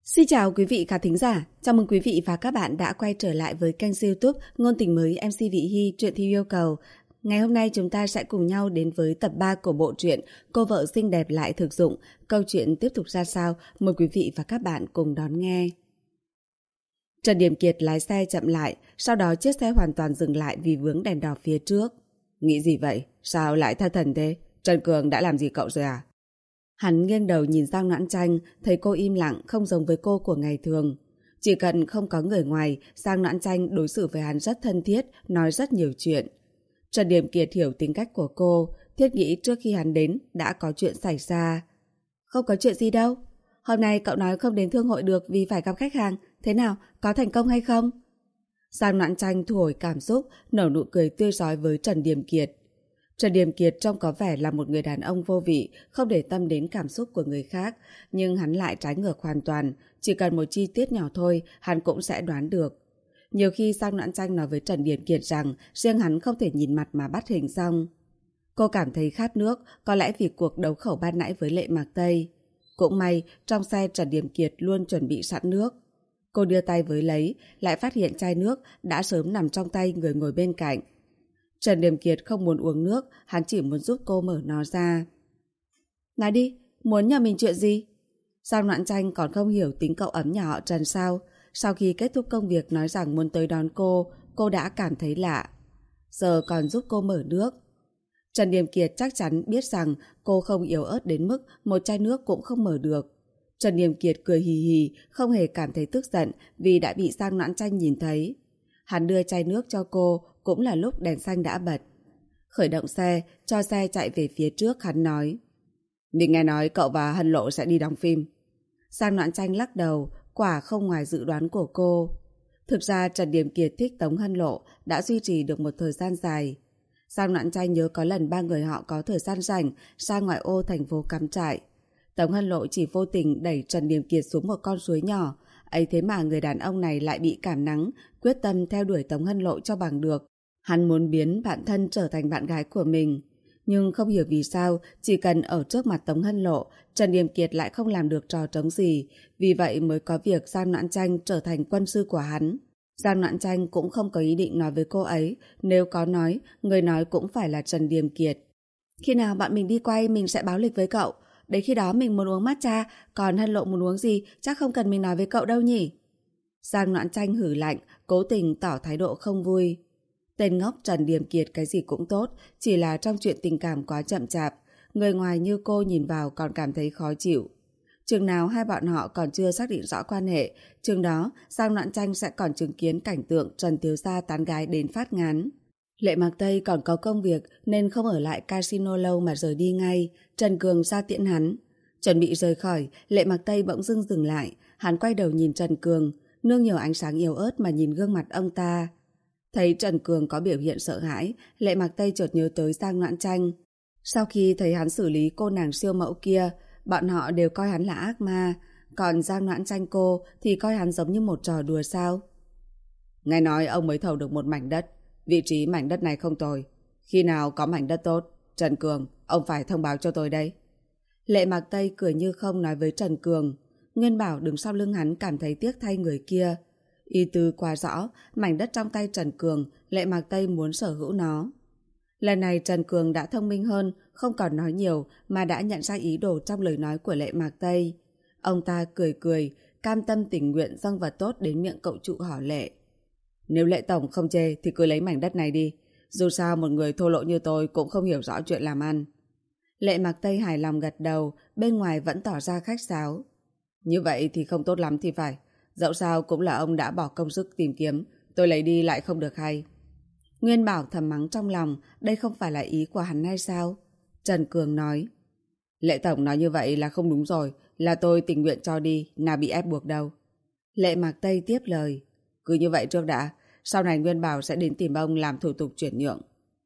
Xin chào quý vị khán thính giả, chào mừng quý vị và các bạn đã quay trở lại với kênh YouTube Ngôn tình mới MC Vị Hy truyện theo yêu cầu. Ngày hôm nay chúng ta sẽ cùng nhau đến với tập 3 của bộ truyện Cô vợ xinh đẹp lại thực dụng. Câu chuyện tiếp tục ra sao? Mời quý vị và các bạn cùng đón nghe. Trần Điểm Kiệt lái xe chậm lại, sau đó chiếc xe hoàn toàn dừng lại vì vướng đèn đỏ phía trước. Nghĩ gì vậy? Sao lại thất thần thế? Trần Cường đã làm gì cậu rồi à? Hắn nghiêng đầu nhìn Giang Noãn Tranh, thấy cô im lặng không giống với cô của ngày thường. Chỉ cần không có người ngoài, Giang Noãn Tranh đối xử với hắn rất thân thiết, nói rất nhiều chuyện. Trần Điểm Kiệt hiểu tính cách của cô, thiết nghĩ trước khi hắn đến đã có chuyện xảy ra. Không có chuyện gì đâu. Hôm nay cậu nói không đến thương hội được vì phải gặp khách hàng. Thế nào, có thành công hay không? Giang Noãn Tranh thu hồi cảm xúc, nở nụ cười tươi rói với Trần Điểm Kiệt. Trần Điểm Kiệt trông có vẻ là một người đàn ông vô vị, không để tâm đến cảm xúc của người khác, nhưng hắn lại trái ngược hoàn toàn, chỉ cần một chi tiết nhỏ thôi, hắn cũng sẽ đoán được. Nhiều khi Giang Noãn Tranh nói với Trần Điểm Kiệt rằng riêng hắn không thể nhìn mặt mà bắt hình dong. Cô cảm thấy khát nước, có lẽ vì cuộc đấu khẩu ban nãy với Lệ Mạc Tây. Cũng may, trong xe Trần Điểm Kiệt luôn chuẩn bị sẵn nước. Cô đưa tay với lấy, lại phát hiện chai nước đã sớm nằm trong tay người ngồi bên cạnh. Trần Điểm Kiệt không muốn uống nước, hắn chỉ muốn giúp cô mở nó ra. Nói đi, muốn nhờ mình chuyện gì? Giang Noãn Tranh còn không hiểu tính cậu ấm nhà họ Trần sao? Sau khi kết thúc công việc nói rằng muốn tới đón cô đã cảm thấy lạ. Giờ còn giúp cô mở nước. Trần Điểm Kiệt chắc chắn biết rằng cô không yếu ớt đến mức một chai nước cũng không mở được. Trần Điểm Kiệt cười hì hì, không hề cảm thấy tức giận vì đã bị Giang Noãn Tranh nhìn thấy. Hắn đưa chai nước cho cô, cũng là lúc đèn xanh đã bật. Khởi động xe, cho xe chạy về phía trước, hắn nói. Mình nghe nói cậu và Hân Lộ sẽ đi đóng phim. Giang Noãn Tranh lắc đầu, quả không ngoài dự đoán của cô. Thực ra Trần Điểm Kiệt thích Tống Hân Lộ đã duy trì được một thời gian dài. Giang Noãn Tranh nhớ có lần ba người họ có thời gian rảnh ra ngoại ô thành phố cắm trại. Tống Hân Lộ chỉ vô tình đẩy Trần Điểm Kiệt xuống một con suối nhỏ. Ấy thế mà người đàn ông này lại bị cảm nắng, quyết tâm theo đuổi Tống Hân Lộ cho bằng được. Hắn muốn biến bạn thân trở thành bạn gái của mình. Nhưng không hiểu vì sao, chỉ cần ở trước mặt Tống Hân Lộ, Trần Điểm Kiệt lại không làm được trò trống gì. Vì vậy mới có việc Giang Noãn Tranh trở thành quân sư của hắn. Giang Noãn Tranh cũng không có ý định nói với cô ấy. Nếu có nói, người nói cũng phải là Trần Điểm Kiệt. Khi nào bạn mình đi quay, mình sẽ báo lịch với cậu. Đến khi đó mình muốn uống matcha, còn Hân Lộ muốn uống gì chắc không cần mình nói với cậu đâu nhỉ? Giang Noãn Tranh hử lạnh, cố tình tỏ thái độ không vui. Tên ngốc Trần Điểm Kiệt cái gì cũng tốt, chỉ là trong chuyện tình cảm quá chậm chạp. Người ngoài như cô nhìn vào còn cảm thấy khó chịu. Chừng nào hai bọn họ còn chưa xác định rõ quan hệ, chừng đó Giang Noãn Tranh sẽ còn chứng kiến cảnh tượng Trần thiếu gia tán gái đến phát ngán. Lệ Mạc Tây còn có công việc nên không ở lại casino lâu mà rời đi ngay. Trần Cường ra tiễn hắn. Chuẩn bị rời khỏi, Lệ Mạc Tây bỗng dưng dừng lại. Hắn quay đầu nhìn Trần Cường, nương nhiều ánh sáng yếu ớt mà nhìn gương mặt ông ta. Thấy Trần Cường có biểu hiện sợ hãi, Lệ Mạc Tây chợt nhớ tới Giang Noãn Tranh. Sau khi thấy hắn xử lý cô nàng siêu mẫu kia, bọn họ đều coi hắn là ác ma. Còn Giang Noãn Tranh cô thì coi hắn giống như một trò đùa sao. Nghe nói ông mới thầu được một mảnh đất. Vị trí mảnh đất này không tồi. Khi nào có mảnh đất tốt, Trần Cường, ông phải thông báo cho tôi đấy. Lệ Mạc Tây cười như không nói với Trần Cường. Nguyên Bảo đứng sau lưng hắn cảm thấy tiếc thay người kia. Ý tứ quá rõ, mảnh đất trong tay Trần Cường, Lệ Mạc Tây muốn sở hữu nó. Lần này Trần Cường đã thông minh hơn, không còn nói nhiều mà đã nhận ra ý đồ trong lời nói của Lệ Mạc Tây. Ông ta cười cười, cam tâm tình nguyện dâng vật tốt đến miệng cậu trụ họ Lệ. Nếu Lệ Tổng không chê thì cứ lấy mảnh đất này đi. Dù sao một người thô lỗ như tôi cũng không hiểu rõ chuyện làm ăn. Lệ Mạc Tây hài lòng gật đầu, bên ngoài vẫn tỏ ra khách sáo. Như vậy thì không tốt lắm thì phải. Dẫu sao cũng là ông đã bỏ công sức tìm kiếm, tôi lấy đi lại không được hay. Nguyên Bảo thầm mắng trong lòng, đây không phải là ý của hắn hay sao? Trần Cường nói. Lệ Tổng nói như vậy là không đúng rồi, là tôi tình nguyện cho đi, nào bị ép buộc đâu. Lệ Mạc Tây tiếp lời. Cứ như vậy trước đã, sau này Nguyên Bảo sẽ đến tìm ông làm thủ tục chuyển nhượng.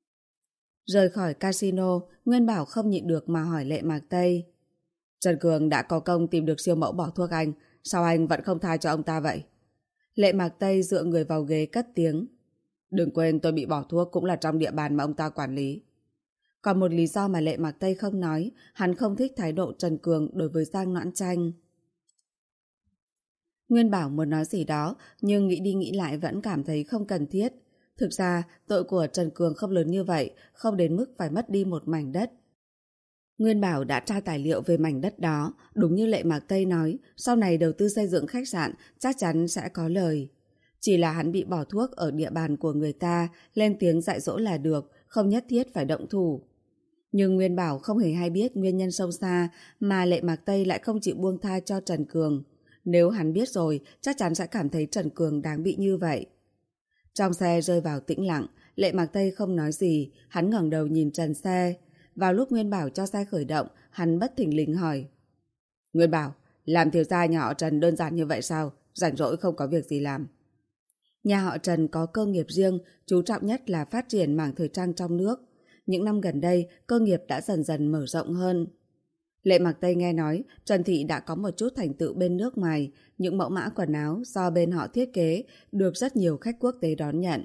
Rời khỏi casino, Nguyên Bảo không nhịn được mà hỏi Lệ Mạc Tây. Trần Cường đã có công tìm được siêu mẫu bỏ thuốc anh, sao anh vẫn không tha cho ông ta vậy? Lệ Mạc Tây dựa người vào ghế cất tiếng. Đừng quên tôi bị bỏ thuốc cũng là trong địa bàn mà ông ta quản lý. Còn một lý do mà Lệ Mạc Tây không nói, hắn không thích thái độ Trần Cường đối với Giang Noãn Tranh. Nguyên Bảo muốn nói gì đó, nhưng nghĩ đi nghĩ lại vẫn cảm thấy không cần thiết. Thực ra, tội của Trần Cường không lớn như vậy, không đến mức phải mất đi một mảnh đất. Nguyên Bảo đã tra tài liệu về mảnh đất đó, đúng như Lệ Mạc Tây nói, sau này đầu tư xây dựng khách sạn chắc chắn sẽ có lời. Chỉ là hắn bị bỏ thuốc ở địa bàn của người ta, lên tiếng dạy dỗ là được, không nhất thiết phải động thủ. Nhưng Nguyên Bảo không hề hay biết nguyên nhân sâu xa mà Lệ Mạc Tây lại không chịu buông tha cho Trần Cường. Nếu hắn biết rồi, chắc chắn sẽ cảm thấy Trần Cường đáng bị như vậy. Trong xe rơi vào tĩnh lặng, Lệ Mạc Tây không nói gì, hắn ngẩng đầu nhìn trần xe. Vào lúc Nguyên Bảo cho xe khởi động, hắn bất thình lình hỏi. Nguyên Bảo, làm thiếu gia nhà họ Trần đơn giản như vậy sao? Rảnh rỗi không có việc gì làm. Nhà họ Trần có cơ nghiệp riêng, chú trọng nhất là phát triển mảng thời trang trong nước. Những năm gần đây, cơ nghiệp đã dần dần mở rộng hơn. Lệ Mạc Tây nghe nói, Trần Thị đã có một chút thành tựu bên nước ngoài, những mẫu mã quần áo do bên họ thiết kế được rất nhiều khách quốc tế đón nhận.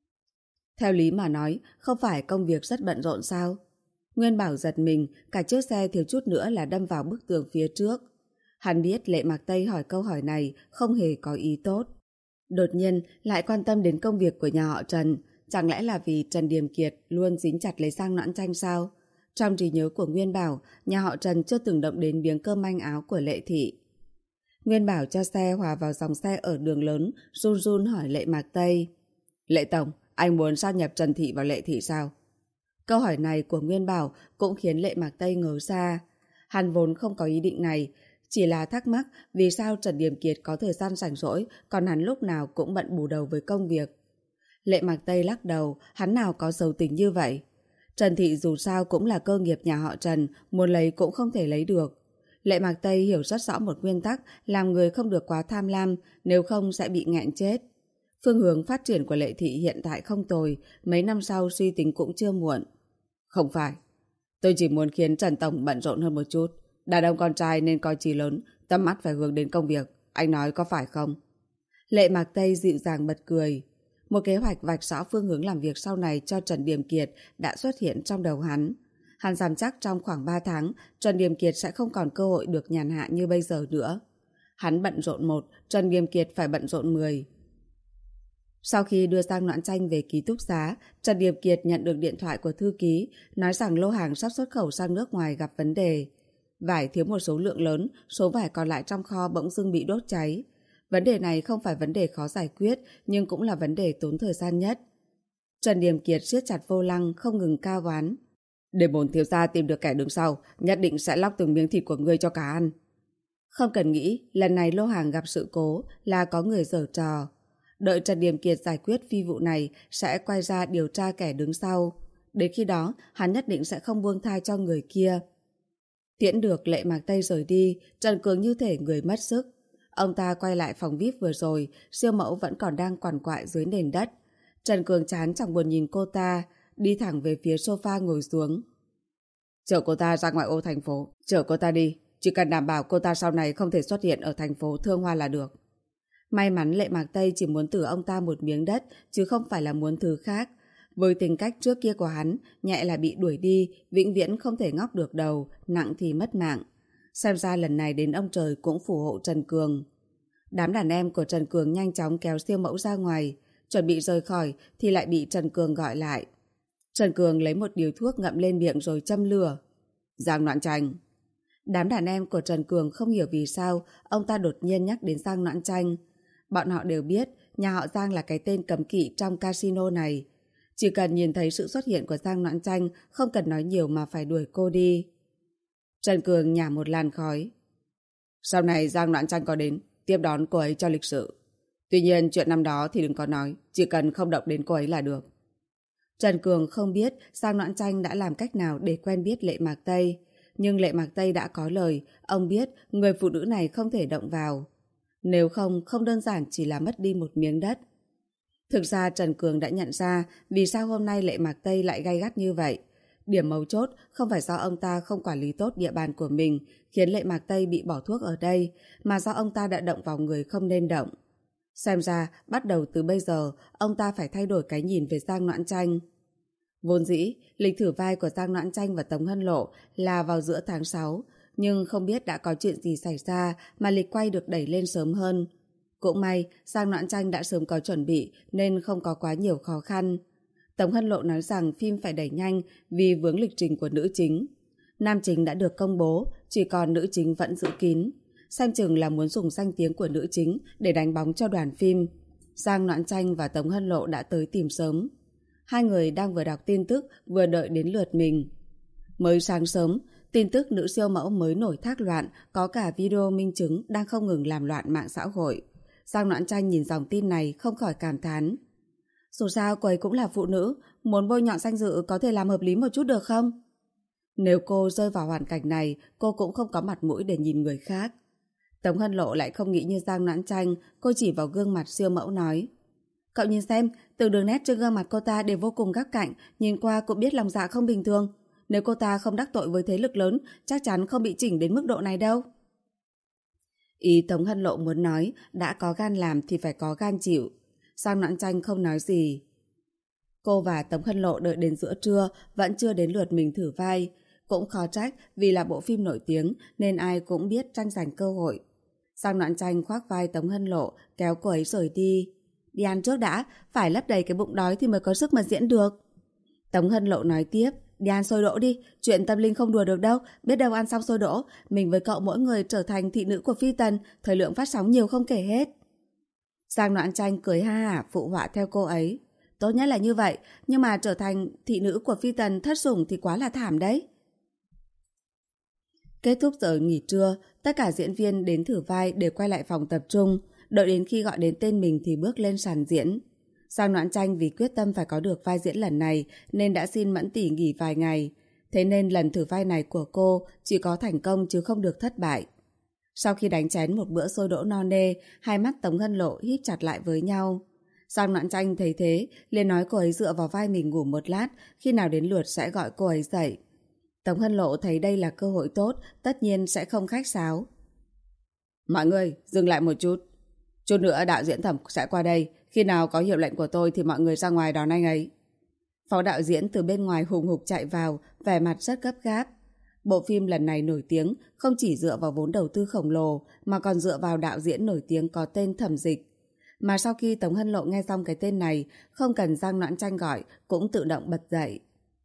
Theo lý mà nói, không phải công việc rất bận rộn sao? Nguyên Bảo giật mình, cả chiếc xe thiếu chút nữa là đâm vào bức tường phía trước. Hắn biết Lệ Mạc Tây hỏi câu hỏi này không hề có ý tốt. Đột nhiên lại quan tâm đến công việc của nhà họ Trần, chẳng lẽ là vì Trần Điềm Kiệt luôn dính chặt lấy Giang Noãn Tranh sao? Trong trí nhớ của Nguyên Bảo, nhà họ Trần chưa từng động đến miếng cơm manh áo của Lệ Thị. Nguyên Bảo cho xe hòa vào dòng xe ở đường lớn, run run hỏi Lệ Mạc Tây. Lệ Tổng, anh muốn sát nhập Trần Thị vào Lệ Thị sao? Câu hỏi này của Nguyên Bảo cũng khiến Lệ Mạc Tây ngớ ra. Hắn vốn không có ý định này, chỉ là thắc mắc vì sao Trần Điềm Kiệt có thời gian rảnh rỗi, còn hắn lúc nào cũng bận bù đầu với công việc. Lệ Mạc Tây lắc đầu, hắn nào có giàu tình như vậy. Trần Thị dù sao cũng là cơ nghiệp nhà họ Trần, muốn lấy cũng không thể lấy được. Lệ Mạc Tây hiểu rất rõ một nguyên tắc, làm người không được quá tham lam, nếu không sẽ bị nghẹn chết. Phương hướng phát triển của Lệ Thị hiện tại không tồi, mấy năm sau suy tính cũng chưa muộn. Không phải, tôi chỉ muốn khiến Trần Tổng bận rộn hơn một chút. Đàn ông con trai nên coi chí lớn, tâm mắt phải hướng đến công việc. Anh nói có phải không? Lệ Mạc Tây dịu dàng bật cười. Một kế hoạch vạch rõ phương hướng làm việc sau này cho Trần Điềm Kiệt đã xuất hiện trong đầu hắn. Hắn dám chắc trong khoảng 3 tháng, Trần Điềm Kiệt sẽ không còn cơ hội được nhàn hạ như bây giờ nữa. Hắn bận rộn 1, Trần Điềm Kiệt phải bận rộn 10. Sau khi đưa Giang Noãn Tranh về ký túc xá, Trần Điềm Kiệt nhận được điện thoại của thư ký, nói rằng lô hàng sắp xuất khẩu sang nước ngoài gặp vấn đề. Vải thiếu một số lượng lớn, số vải còn lại trong kho bỗng dưng bị đốt cháy. Vấn đề này không phải vấn đề khó giải quyết, nhưng cũng là vấn đề tốn thời gian nhất. Trần Điềm Kiệt siết chặt vô lăng, không ngừng cao oán. Để bổn thiếu gia tìm được kẻ đứng sau, nhất định sẽ lóc từng miếng thịt của ngươi cho cá ăn. Không cần nghĩ, lần này lô hàng gặp sự cố là có người giở trò. Đợi Trần Điềm Kiệt giải quyết phi vụ này sẽ quay ra điều tra kẻ đứng sau. Đến khi đó, hắn nhất định sẽ không buông tha cho người kia. Tiễn được Lệ Mạc Tây rời đi, Trần Cường như thể người mất sức. Ông ta quay lại phòng VIP vừa rồi, siêu mẫu vẫn còn đang quằn quại dưới nền đất. Trần Cường chán chẳng buồn nhìn cô ta, đi thẳng về phía sofa ngồi xuống. Chở cô ta ra ngoại ô thành phố, chở cô ta đi. Chỉ cần đảm bảo cô ta sau này không thể xuất hiện ở thành phố Thương Hoa là được. May mắn Lệ Mạc Tây chỉ muốn từ ông ta một miếng đất, chứ không phải là muốn thứ khác. Với tính cách trước kia của hắn, nhẹ là bị đuổi đi, vĩnh viễn không thể ngóc được đầu, nặng thì mất mạng. Xem ra lần này đến ông trời cũng phù hộ Trần Cường. Đám đàn em của Trần Cường nhanh chóng kéo siêu mẫu ra ngoài, chuẩn bị rời khỏi thì lại bị Trần Cường gọi lại. Trần Cường lấy một điếu thuốc ngậm lên miệng rồi châm lửa. Giang Noãn Tranh. Đám đàn em của Trần Cường không hiểu vì sao ông ta đột nhiên nhắc đến Giang Noãn Tranh. Bọn họ đều biết nhà họ Giang là cái tên cấm kỵ trong casino này. Chỉ cần nhìn thấy sự xuất hiện của Giang Noãn Tranh, không cần nói nhiều mà phải đuổi cô đi. Trần Cường nhả một làn khói. Sau này Giang Noãn Tranh có đến, tiếp đón cô ấy cho lịch sự. Tuy nhiên chuyện năm đó thì đừng có nói, chỉ cần không động đến cô ấy là được. Trần Cường không biết Giang Noãn Tranh đã làm cách nào để quen biết Lệ Mạc Tây. Nhưng Lệ Mạc Tây đã có lời, ông biết người phụ nữ này không thể động vào. Nếu không, không đơn giản chỉ là mất đi một miếng đất. Thực ra Trần Cường đã nhận ra vì sao hôm nay Lệ Mạc Tây lại gay gắt như vậy. Điểm mấu chốt không phải do ông ta không quản lý tốt địa bàn của mình khiến Lệ Mạc Tây bị bỏ thuốc ở đây, mà do ông ta đã động vào người không nên động. Xem ra, bắt đầu từ bây giờ, ông ta phải thay đổi cái nhìn về Giang Noãn Tranh. Vốn dĩ, lịch thử vai của Giang Noãn Tranh và Tống Hân Lộ là vào giữa tháng 6, nhưng không biết đã có chuyện gì xảy ra mà lịch quay được đẩy lên sớm hơn. Cũng may, Giang Noãn Tranh đã sớm có chuẩn bị nên không có quá nhiều khó khăn. Tống Hân Lộ nói rằng phim phải đẩy nhanh vì vướng lịch trình của nữ chính. Nam chính đã được công bố, chỉ còn nữ chính vẫn giữ kín. Xem chừng là muốn dùng danh tiếng của nữ chính để đánh bóng cho đoàn phim. Giang Noãn Tranh và Tống Hân Lộ đã tới tìm sớm. Hai người đang vừa đọc tin tức vừa đợi đến lượt mình. Mới sáng sớm, tin tức nữ siêu mẫu mới nổi thác loạn, có cả video minh chứng đang không ngừng làm loạn mạng xã hội. Giang Noãn Tranh nhìn dòng tin này không khỏi cảm thán. Dù sao cô ấy cũng là phụ nữ, muốn bôi nhọ danh dự có thể làm hợp lý một chút được không? Nếu cô rơi vào hoàn cảnh này, cô cũng không có mặt mũi để nhìn người khác. Tống Hân Lộ lại không nghĩ như Giang Noãn Tranh, cô chỉ vào gương mặt siêu mẫu nói. Cậu nhìn xem, từng đường nét trên gương mặt cô ta đều vô cùng góc cạnh, nhìn qua cũng biết lòng dạ không bình thường. Nếu cô ta không đắc tội với thế lực lớn, chắc chắn không bị chỉnh đến mức độ này đâu. Ý Tống Hân Lộ muốn nói, đã có gan làm thì phải có gan chịu. Giang Noãn Tranh không nói gì. Cô và Tống Hân Lộ đợi đến giữa trưa, vẫn chưa đến lượt mình thử vai. Cũng khó trách, vì là bộ phim nổi tiếng nên ai cũng biết tranh giành cơ hội. Giang Noãn Tranh khoác vai Tống Hân Lộ, kéo cô ấy rời đi. Đi ăn trước đã, phải lấp đầy cái bụng đói thì mới có sức mà diễn được. Tống Hân Lộ nói tiếp, đi ăn xôi đỗ đi, chuyện tâm linh không đùa được đâu, biết đâu ăn xong xôi đỗ, mình với cậu mỗi người trở thành thị nữ của phi tần, thời lượng phát sóng nhiều không kể hết. Giang Noãn Tranh cười ha hả phụ họa theo cô ấy. Tốt nhất là như vậy, nhưng mà trở thành thị nữ của phi tần thất sủng thì quá là thảm đấy. Kết thúc giờ nghỉ trưa, tất cả diễn viên đến thử vai để quay lại phòng tập trung, đợi đến khi gọi đến tên mình thì bước lên sàn diễn. Giang Noãn Tranh vì quyết tâm phải có được vai diễn lần này nên đã xin Mẫn tỷ nghỉ vài ngày. Thế nên lần thử vai này của cô chỉ có thành công chứ không được thất bại. Sau khi đánh chén một bữa xôi đỗ no nê, hai mắt Tống Hân Lộ híp chặt lại với nhau. Giang Noãn Tranh thấy thế, liền nói cô ấy dựa vào vai mình ngủ một lát, khi nào đến lượt sẽ gọi cô ấy dậy. Tống Hân Lộ thấy đây là cơ hội tốt, tất nhiên sẽ không khách sáo. Mọi người, dừng lại một chút. Chút nữa đạo diễn Thẩm sẽ qua đây, khi nào có hiệu lệnh của tôi thì mọi người ra ngoài đón anh ấy. Phó đạo diễn từ bên ngoài hùng hục chạy vào, vẻ mặt rất gấp gáp. Bộ phim lần này nổi tiếng không chỉ dựa vào vốn đầu tư khổng lồ mà còn dựa vào đạo diễn nổi tiếng có tên Thẩm Dịch. Mà sau khi Tống Hân Lộ nghe xong cái tên này, không cần Giang Noãn Tranh gọi cũng tự động bật dậy.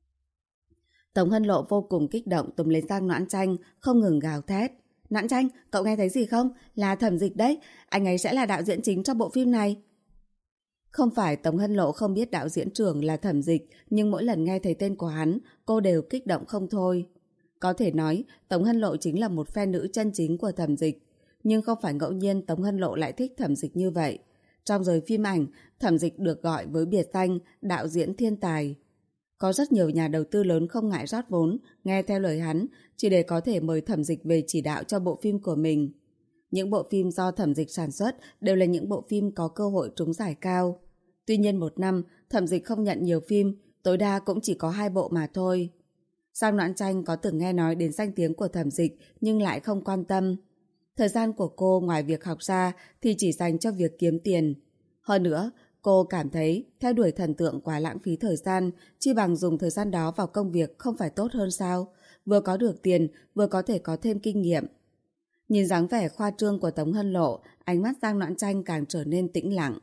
Tống Hân Lộ vô cùng kích động túm lấy Giang Noãn Tranh, không ngừng gào thét. Noãn Tranh, cậu nghe thấy gì không? Là Thẩm Dịch đấy, anh ấy sẽ là đạo diễn chính cho bộ phim này. Không phải Tống Hân Lộ không biết đạo diễn trưởng là Thẩm Dịch, nhưng mỗi lần nghe thấy tên của hắn, cô đều kích động không thôi. Có thể nói, Tống Hân Lộ chính là một fan nữ chân chính của Thẩm Dịch. Nhưng không phải ngẫu nhiên Tống Hân Lộ lại thích Thẩm Dịch như vậy. Trong giới phim ảnh, Thẩm Dịch được gọi với biệt danh đạo diễn thiên tài. Có rất nhiều nhà đầu tư lớn không ngại rót vốn, nghe theo lời hắn, chỉ để có thể mời Thẩm Dịch về chỉ đạo cho bộ phim của mình. Những bộ phim do Thẩm Dịch sản xuất đều là những bộ phim có cơ hội trúng giải cao. Tuy nhiên một năm, Thẩm Dịch không nhận nhiều phim, tối đa cũng chỉ có 2 bộ mà thôi. Giang Noãn Tranh có từng nghe nói đến danh tiếng của Thẩm Dịch nhưng lại không quan tâm. Thời gian của cô ngoài việc học ra thì chỉ dành cho việc kiếm tiền. Hơn nữa, cô cảm thấy theo đuổi thần tượng quá lãng phí thời gian, chi bằng dùng thời gian đó vào công việc không phải tốt hơn sao? Vừa có được tiền, vừa có thể có thêm kinh nghiệm. Nhìn dáng vẻ khoa trương của Tống Hân Lộ, ánh mắt Giang Noãn Tranh càng trở nên tĩnh lặng.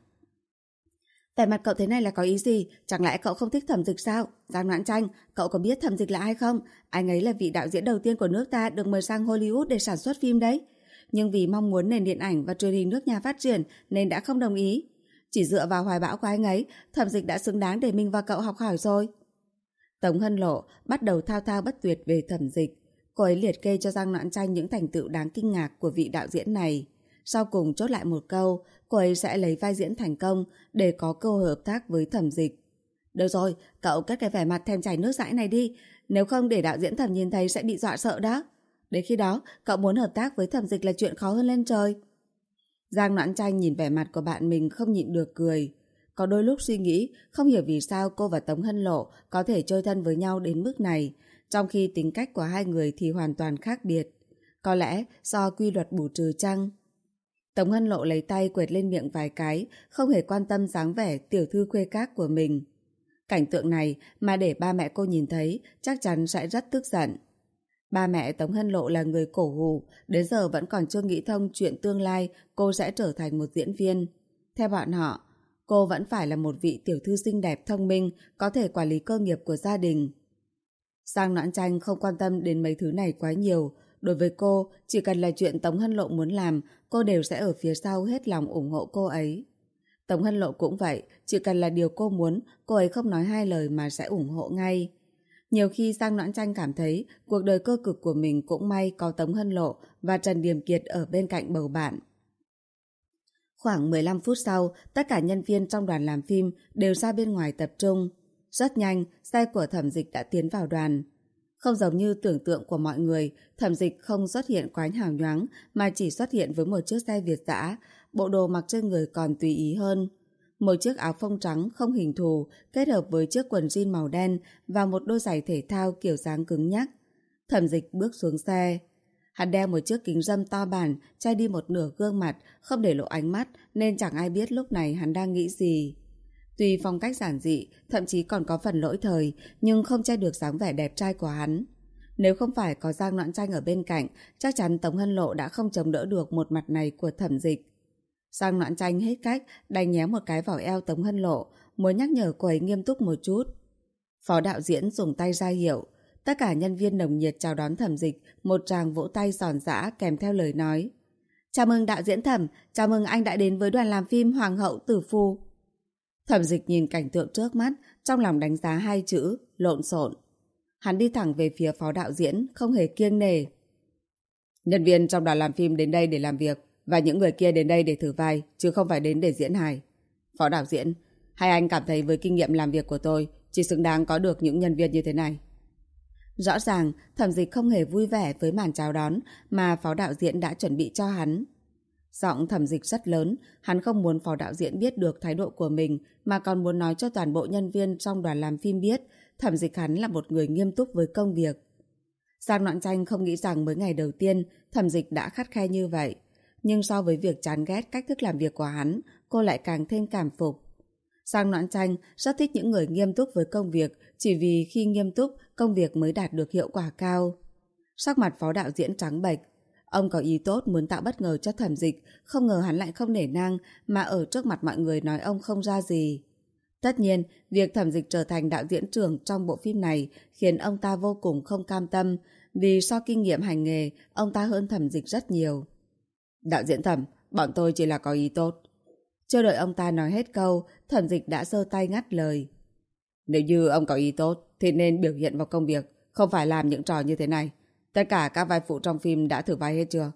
Vẻ mặt cậu thế này là có ý gì? Chẳng lẽ cậu không thích Thẩm Dịch sao? Giang Noãn Tranh, cậu có biết Thẩm Dịch là ai không? Anh ấy là vị đạo diễn đầu tiên của nước ta được mời sang Hollywood để sản xuất phim đấy. Nhưng vì mong muốn nền điện ảnh và truyền hình nước nhà phát triển nên đã không đồng ý. Chỉ dựa vào hoài bão của anh ấy, Thẩm Dịch đã xứng đáng để mình và cậu học hỏi rồi. Tống Hân Lộ bắt đầu thao thao bất tuyệt về Thẩm Dịch. Cô ấy liệt kê cho Giang Noãn Tranh những thành tựu đáng kinh ngạc của vị đạo diễn này. Sau cùng chốt lại một câu, cô ấy sẽ lấy vai diễn thành công để có cơ hội hợp tác với Thẩm Dịch. Được rồi, cậu cất cái vẻ mặt thèm chảy nước dãi này đi, nếu không để đạo diễn Thẩm nhìn thấy sẽ bị dọa sợ đó. Đến khi đó, cậu muốn hợp tác với Thẩm Dịch là chuyện khó hơn lên trời. Giang Noãn Tranh nhìn vẻ mặt của bạn mình không nhịn được cười. Có đôi lúc suy nghĩ, không hiểu vì sao cô và Tống Hân Lộ có thể chơi thân với nhau đến mức này, trong khi tính cách của hai người thì hoàn toàn khác biệt. Có lẽ do quy luật bù trừ chăng? Tống Hân Lộ lấy tay quệt lên miệng vài cái, không hề quan tâm dáng vẻ tiểu thư khuê các của mình. Cảnh tượng này mà để ba mẹ cô nhìn thấy chắc chắn sẽ rất tức giận. Ba mẹ Tống Hân Lộ là người cổ hủ, đến giờ vẫn còn chưa nghĩ thông chuyện tương lai cô sẽ trở thành một diễn viên. Theo bọn họ, cô vẫn phải là một vị tiểu thư xinh đẹp thông minh, có thể quản lý cơ nghiệp của gia đình. Giang Noãn Tranh không quan tâm đến mấy thứ này quá nhiều. Đối với cô, chỉ cần là chuyện Tống Hân Lộ muốn làm, cô đều sẽ ở phía sau hết lòng ủng hộ cô ấy. Tống Hân Lộ cũng vậy, chỉ cần là điều cô muốn, cô ấy không nói hai lời mà sẽ ủng hộ ngay. Nhiều khi Giang Noãn Tranh cảm thấy cuộc đời cơ cực của mình cũng may có Tống Hân Lộ và Trần Điềm Kiệt ở bên cạnh bầu bạn. Khoảng 15 phút sau, tất cả nhân viên trong đoàn làm phim đều ra bên ngoài tập trung. Rất nhanh, xe của Thẩm Dịch đã tiến vào đoàn. Không giống như tưởng tượng của mọi người, Thẩm Dịch không xuất hiện quá hào nhoáng mà chỉ xuất hiện với một chiếc xe Việt dã, bộ đồ mặc trên người còn tùy ý hơn. Một chiếc áo phông trắng không hình thù kết hợp với chiếc quần jean màu đen và một đôi giày thể thao kiểu dáng cứng nhắc. Thẩm Dịch bước xuống xe. Hắn đeo một chiếc kính râm to bản, che đi một nửa gương mặt, không để lộ ánh mắt nên chẳng ai biết lúc này hắn đang nghĩ gì. Tuy phong cách giản dị, thậm chí còn có phần lỗi thời, nhưng không che được dáng vẻ đẹp trai của hắn. Nếu không phải có Giang Noãn Tranh ở bên cạnh, chắc chắn Tống Hân Lộ đã không chống đỡ được một mặt này của Thẩm Dịch. Giang Noãn Tranh hết cách, đành nhéo một cái vào eo Tống Hân Lộ, muốn nhắc nhở cô ấy nghiêm túc một chút. Phó đạo diễn dùng tay ra hiệu. Tất cả nhân viên nồng nhiệt chào đón Thẩm Dịch, một tràng vỗ tay giòn giã kèm theo lời nói. Chào mừng đạo diễn Thẩm, chào mừng anh đã đến với đoàn làm phim Hoàng hậu Tử Phu. Thẩm Dịch nhìn cảnh tượng trước mắt, trong lòng đánh giá hai chữ, lộn xộn. Hắn đi thẳng về phía phó đạo diễn, không hề kiêng nể. Nhân viên trong đoàn làm phim đến đây để làm việc, và những người kia đến đây để thử vai, chứ không phải đến để diễn hài. Phó đạo diễn, hai anh cảm thấy với kinh nghiệm làm việc của tôi, chỉ xứng đáng có được những nhân viên như thế này. Rõ ràng, Thẩm Dịch không hề vui vẻ với màn chào đón mà phó đạo diễn đã chuẩn bị cho hắn. Giọng Thẩm Dịch rất lớn, hắn không muốn phó đạo diễn biết được thái độ của mình mà còn muốn nói cho toàn bộ nhân viên trong đoàn làm phim biết Thẩm Dịch hắn là một người nghiêm túc với công việc. Giang Noãn Tranh không nghĩ rằng mới ngày đầu tiên Thẩm Dịch đã khắt khe như vậy. Nhưng so với việc chán ghét cách thức làm việc của hắn, cô lại càng thêm cảm phục. Giang Noãn Tranh rất thích những người nghiêm túc với công việc, chỉ vì khi nghiêm túc, công việc mới đạt được hiệu quả cao. Sắc mặt phó đạo diễn trắng bệch. Ông có ý tốt muốn tạo bất ngờ cho Thẩm Dịch, không ngờ hắn lại không nể nang mà ở trước mặt mọi người nói ông không ra gì. Tất nhiên, việc Thẩm Dịch trở thành đạo diễn trưởng trong bộ phim này khiến ông ta vô cùng không cam tâm, vì so kinh nghiệm hành nghề, ông ta hơn Thẩm Dịch rất nhiều. Đạo diễn Thẩm, bọn tôi chỉ là có ý tốt. Chưa đợi ông ta nói hết câu, Thẩm Dịch đã giơ tay ngắt lời. Nếu như ông có ý tốt, thì nên biểu hiện vào công việc, không phải làm những trò như thế này. Tất cả các vai phụ trong phim đã thử vai hết chưa?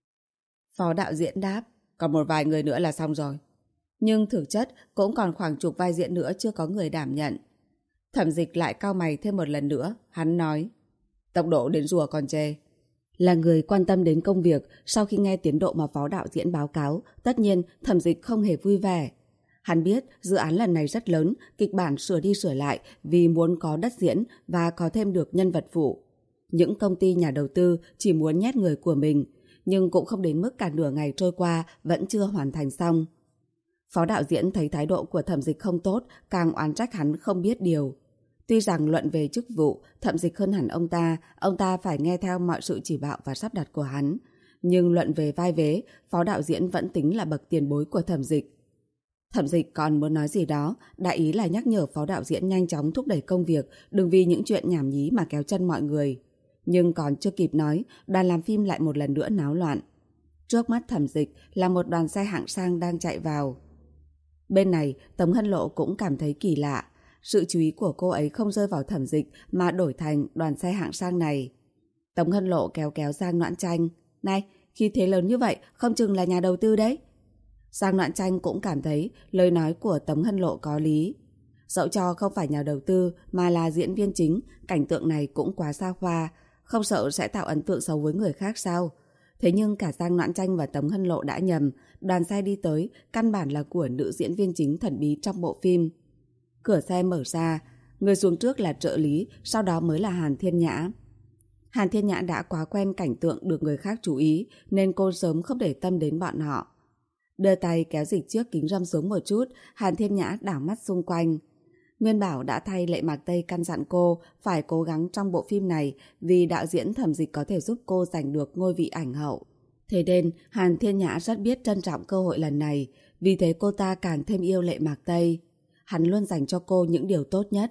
Phó đạo diễn đáp, còn một vài người nữa là xong rồi. Nhưng thực chất cũng còn khoảng chục vai diễn nữa chưa có người đảm nhận. Thẩm Dịch lại cau mày thêm một lần nữa, hắn nói. Tốc độ đến rùa còn chê. Là người quan tâm đến công việc, sau khi nghe tiến độ mà phó đạo diễn báo cáo, tất nhiên Thẩm Dịch không hề vui vẻ. Hắn biết dự án lần này rất lớn, kịch bản sửa đi sửa lại vì muốn có đất diễn và có thêm được nhân vật phụ. Những công ty nhà đầu tư chỉ muốn nhét người của mình, nhưng cũng không đến mức cả nửa ngày trôi qua vẫn chưa hoàn thành xong. Phó đạo diễn thấy thái độ của Thẩm Dịch không tốt, càng oán trách hắn không biết điều. Tuy rằng luận về chức vụ, Thẩm Dịch hơn hẳn ông ta phải nghe theo mọi sự chỉ bảo và sắp đặt của hắn. Nhưng luận về vai vế, phó đạo diễn vẫn tính là bậc tiền bối của Thẩm Dịch. Thẩm Dịch còn muốn nói gì đó, đại ý là nhắc nhở phó đạo diễn nhanh chóng thúc đẩy công việc, đừng vì những chuyện nhảm nhí mà kéo chân mọi người. Nhưng còn chưa kịp nói, đoàn làm phim lại một lần nữa náo loạn. Trước mắt Thẩm Dịch là một đoàn xe hạng sang đang chạy vào. Bên này, Tống Hân Lộ cũng cảm thấy kỳ lạ. Sự chú ý của cô ấy không rơi vào Thẩm Dịch mà đổi thành đoàn xe hạng sang này. Tống Hân Lộ kéo Giang Noãn Tranh. Này, khi thế lớn như vậy, không chừng là nhà đầu tư đấy. Giang Noãn Tranh cũng cảm thấy lời nói của Tống Hân Lộ có lý. Dẫu cho không phải nhà đầu tư mà là diễn viên chính, cảnh tượng này cũng quá xa hoa, không sợ sẽ tạo ấn tượng xấu với người khác sao? Thế nhưng cả Giang Noãn Tranh và Tống Hân Lộ đã nhầm, đoàn xe đi tới căn bản là của nữ diễn viên chính thần bí trong bộ phim. Cửa xe mở ra, người xuống trước là trợ lý, sau đó mới là Hàn Thiên Nhã. Hàn Thiên Nhã đã quá quen cảnh tượng được người khác chú ý nên cô sớm không để tâm đến bọn họ. Đưa tay kéo dịch chiếc kính râm xuống một chút, Hàn Thiên Nhã đảo mắt xung quanh. Nguyên Bảo đã thay Lệ Mạc Tây căn dặn cô phải cố gắng trong bộ phim này vì đạo diễn Thẩm Dịch có thể giúp cô giành được ngôi vị ảnh hậu. Thế nên Hàn Thiên Nhã rất biết trân trọng cơ hội lần này, vì thế cô ta càng thêm yêu Lệ Mạc Tây. Hắn luôn dành cho cô những điều tốt nhất.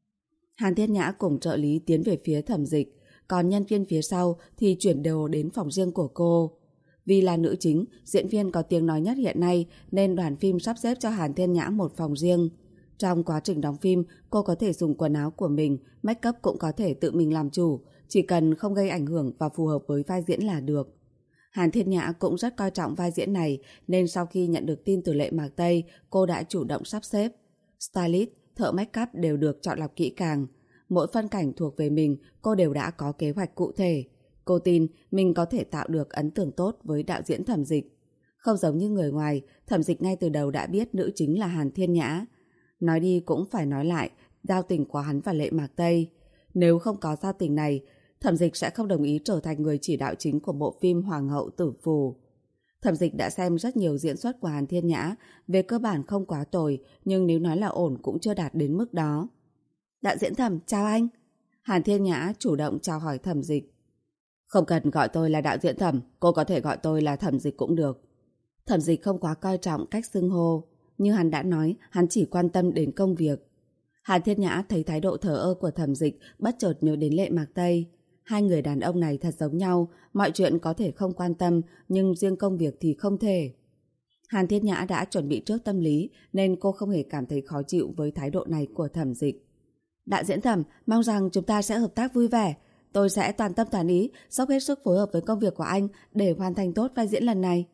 Hàn Thiên Nhã cùng trợ lý tiến về phía Thẩm Dịch, còn nhân viên phía sau thì chuyển đồ đến phòng riêng của cô. Vì là nữ chính, diễn viên có tiếng nói nhất hiện nay nên đoàn phim sắp xếp cho Hàn Thiên Nhã một phòng riêng. Trong quá trình đóng phim, cô có thể dùng quần áo của mình, make up cũng có thể tự mình làm chủ, chỉ cần không gây ảnh hưởng và phù hợp với vai diễn là được. Hàn Thiên Nhã cũng rất coi trọng vai diễn này nên sau khi nhận được tin từ Lệ Mạc Tây, cô đã chủ động sắp xếp. Stylist, thợ make up đều được chọn lọc kỹ càng. Mỗi phân cảnh thuộc về mình, cô đều đã có kế hoạch cụ thể. Cô tin mình có thể tạo được ấn tượng tốt với đạo diễn Thẩm Dịch. Không giống như người ngoài, Thẩm Dịch ngay từ đầu đã biết nữ chính là Hàn Thiên Nhã. Nói đi cũng phải nói lại, giao tình của hắn và Lệ Mạc Tây. Nếu không có giao tình này, Thẩm Dịch sẽ không đồng ý trở thành người chỉ đạo chính của bộ phim Hoàng hậu Tử Phù. Thẩm Dịch đã xem rất nhiều diễn xuất của Hàn Thiên Nhã, về cơ bản không quá tồi, nhưng nếu nói là ổn cũng chưa đạt đến mức đó. Đạo diễn Thẩm, chào anh. Hàn Thiên Nhã chủ động chào hỏi Thẩm Dịch. Không cần gọi tôi là đạo diễn Thẩm, cô có thể gọi tôi là Thẩm Dịch cũng được. Thẩm Dịch không quá coi trọng cách xưng hô. Như hắn đã nói, hắn chỉ quan tâm đến công việc. Hàn Thiên Nhã thấy thái độ thờ ơ của Thẩm Dịch, bất chợt nhớ đến Lệ Mạc Tây. Hai người đàn ông này thật giống nhau, mọi chuyện có thể không quan tâm, nhưng riêng công việc thì không thể. Hàn Thiên Nhã đã chuẩn bị trước tâm lý, nên cô không hề cảm thấy khó chịu với thái độ này của Thẩm Dịch. Đạo diễn Thẩm, mong rằng chúng ta sẽ hợp tác vui vẻ. Tôi sẽ toàn tâm toàn ý, dốc hết sức phối hợp với công việc của anh để hoàn thành tốt vai diễn lần này.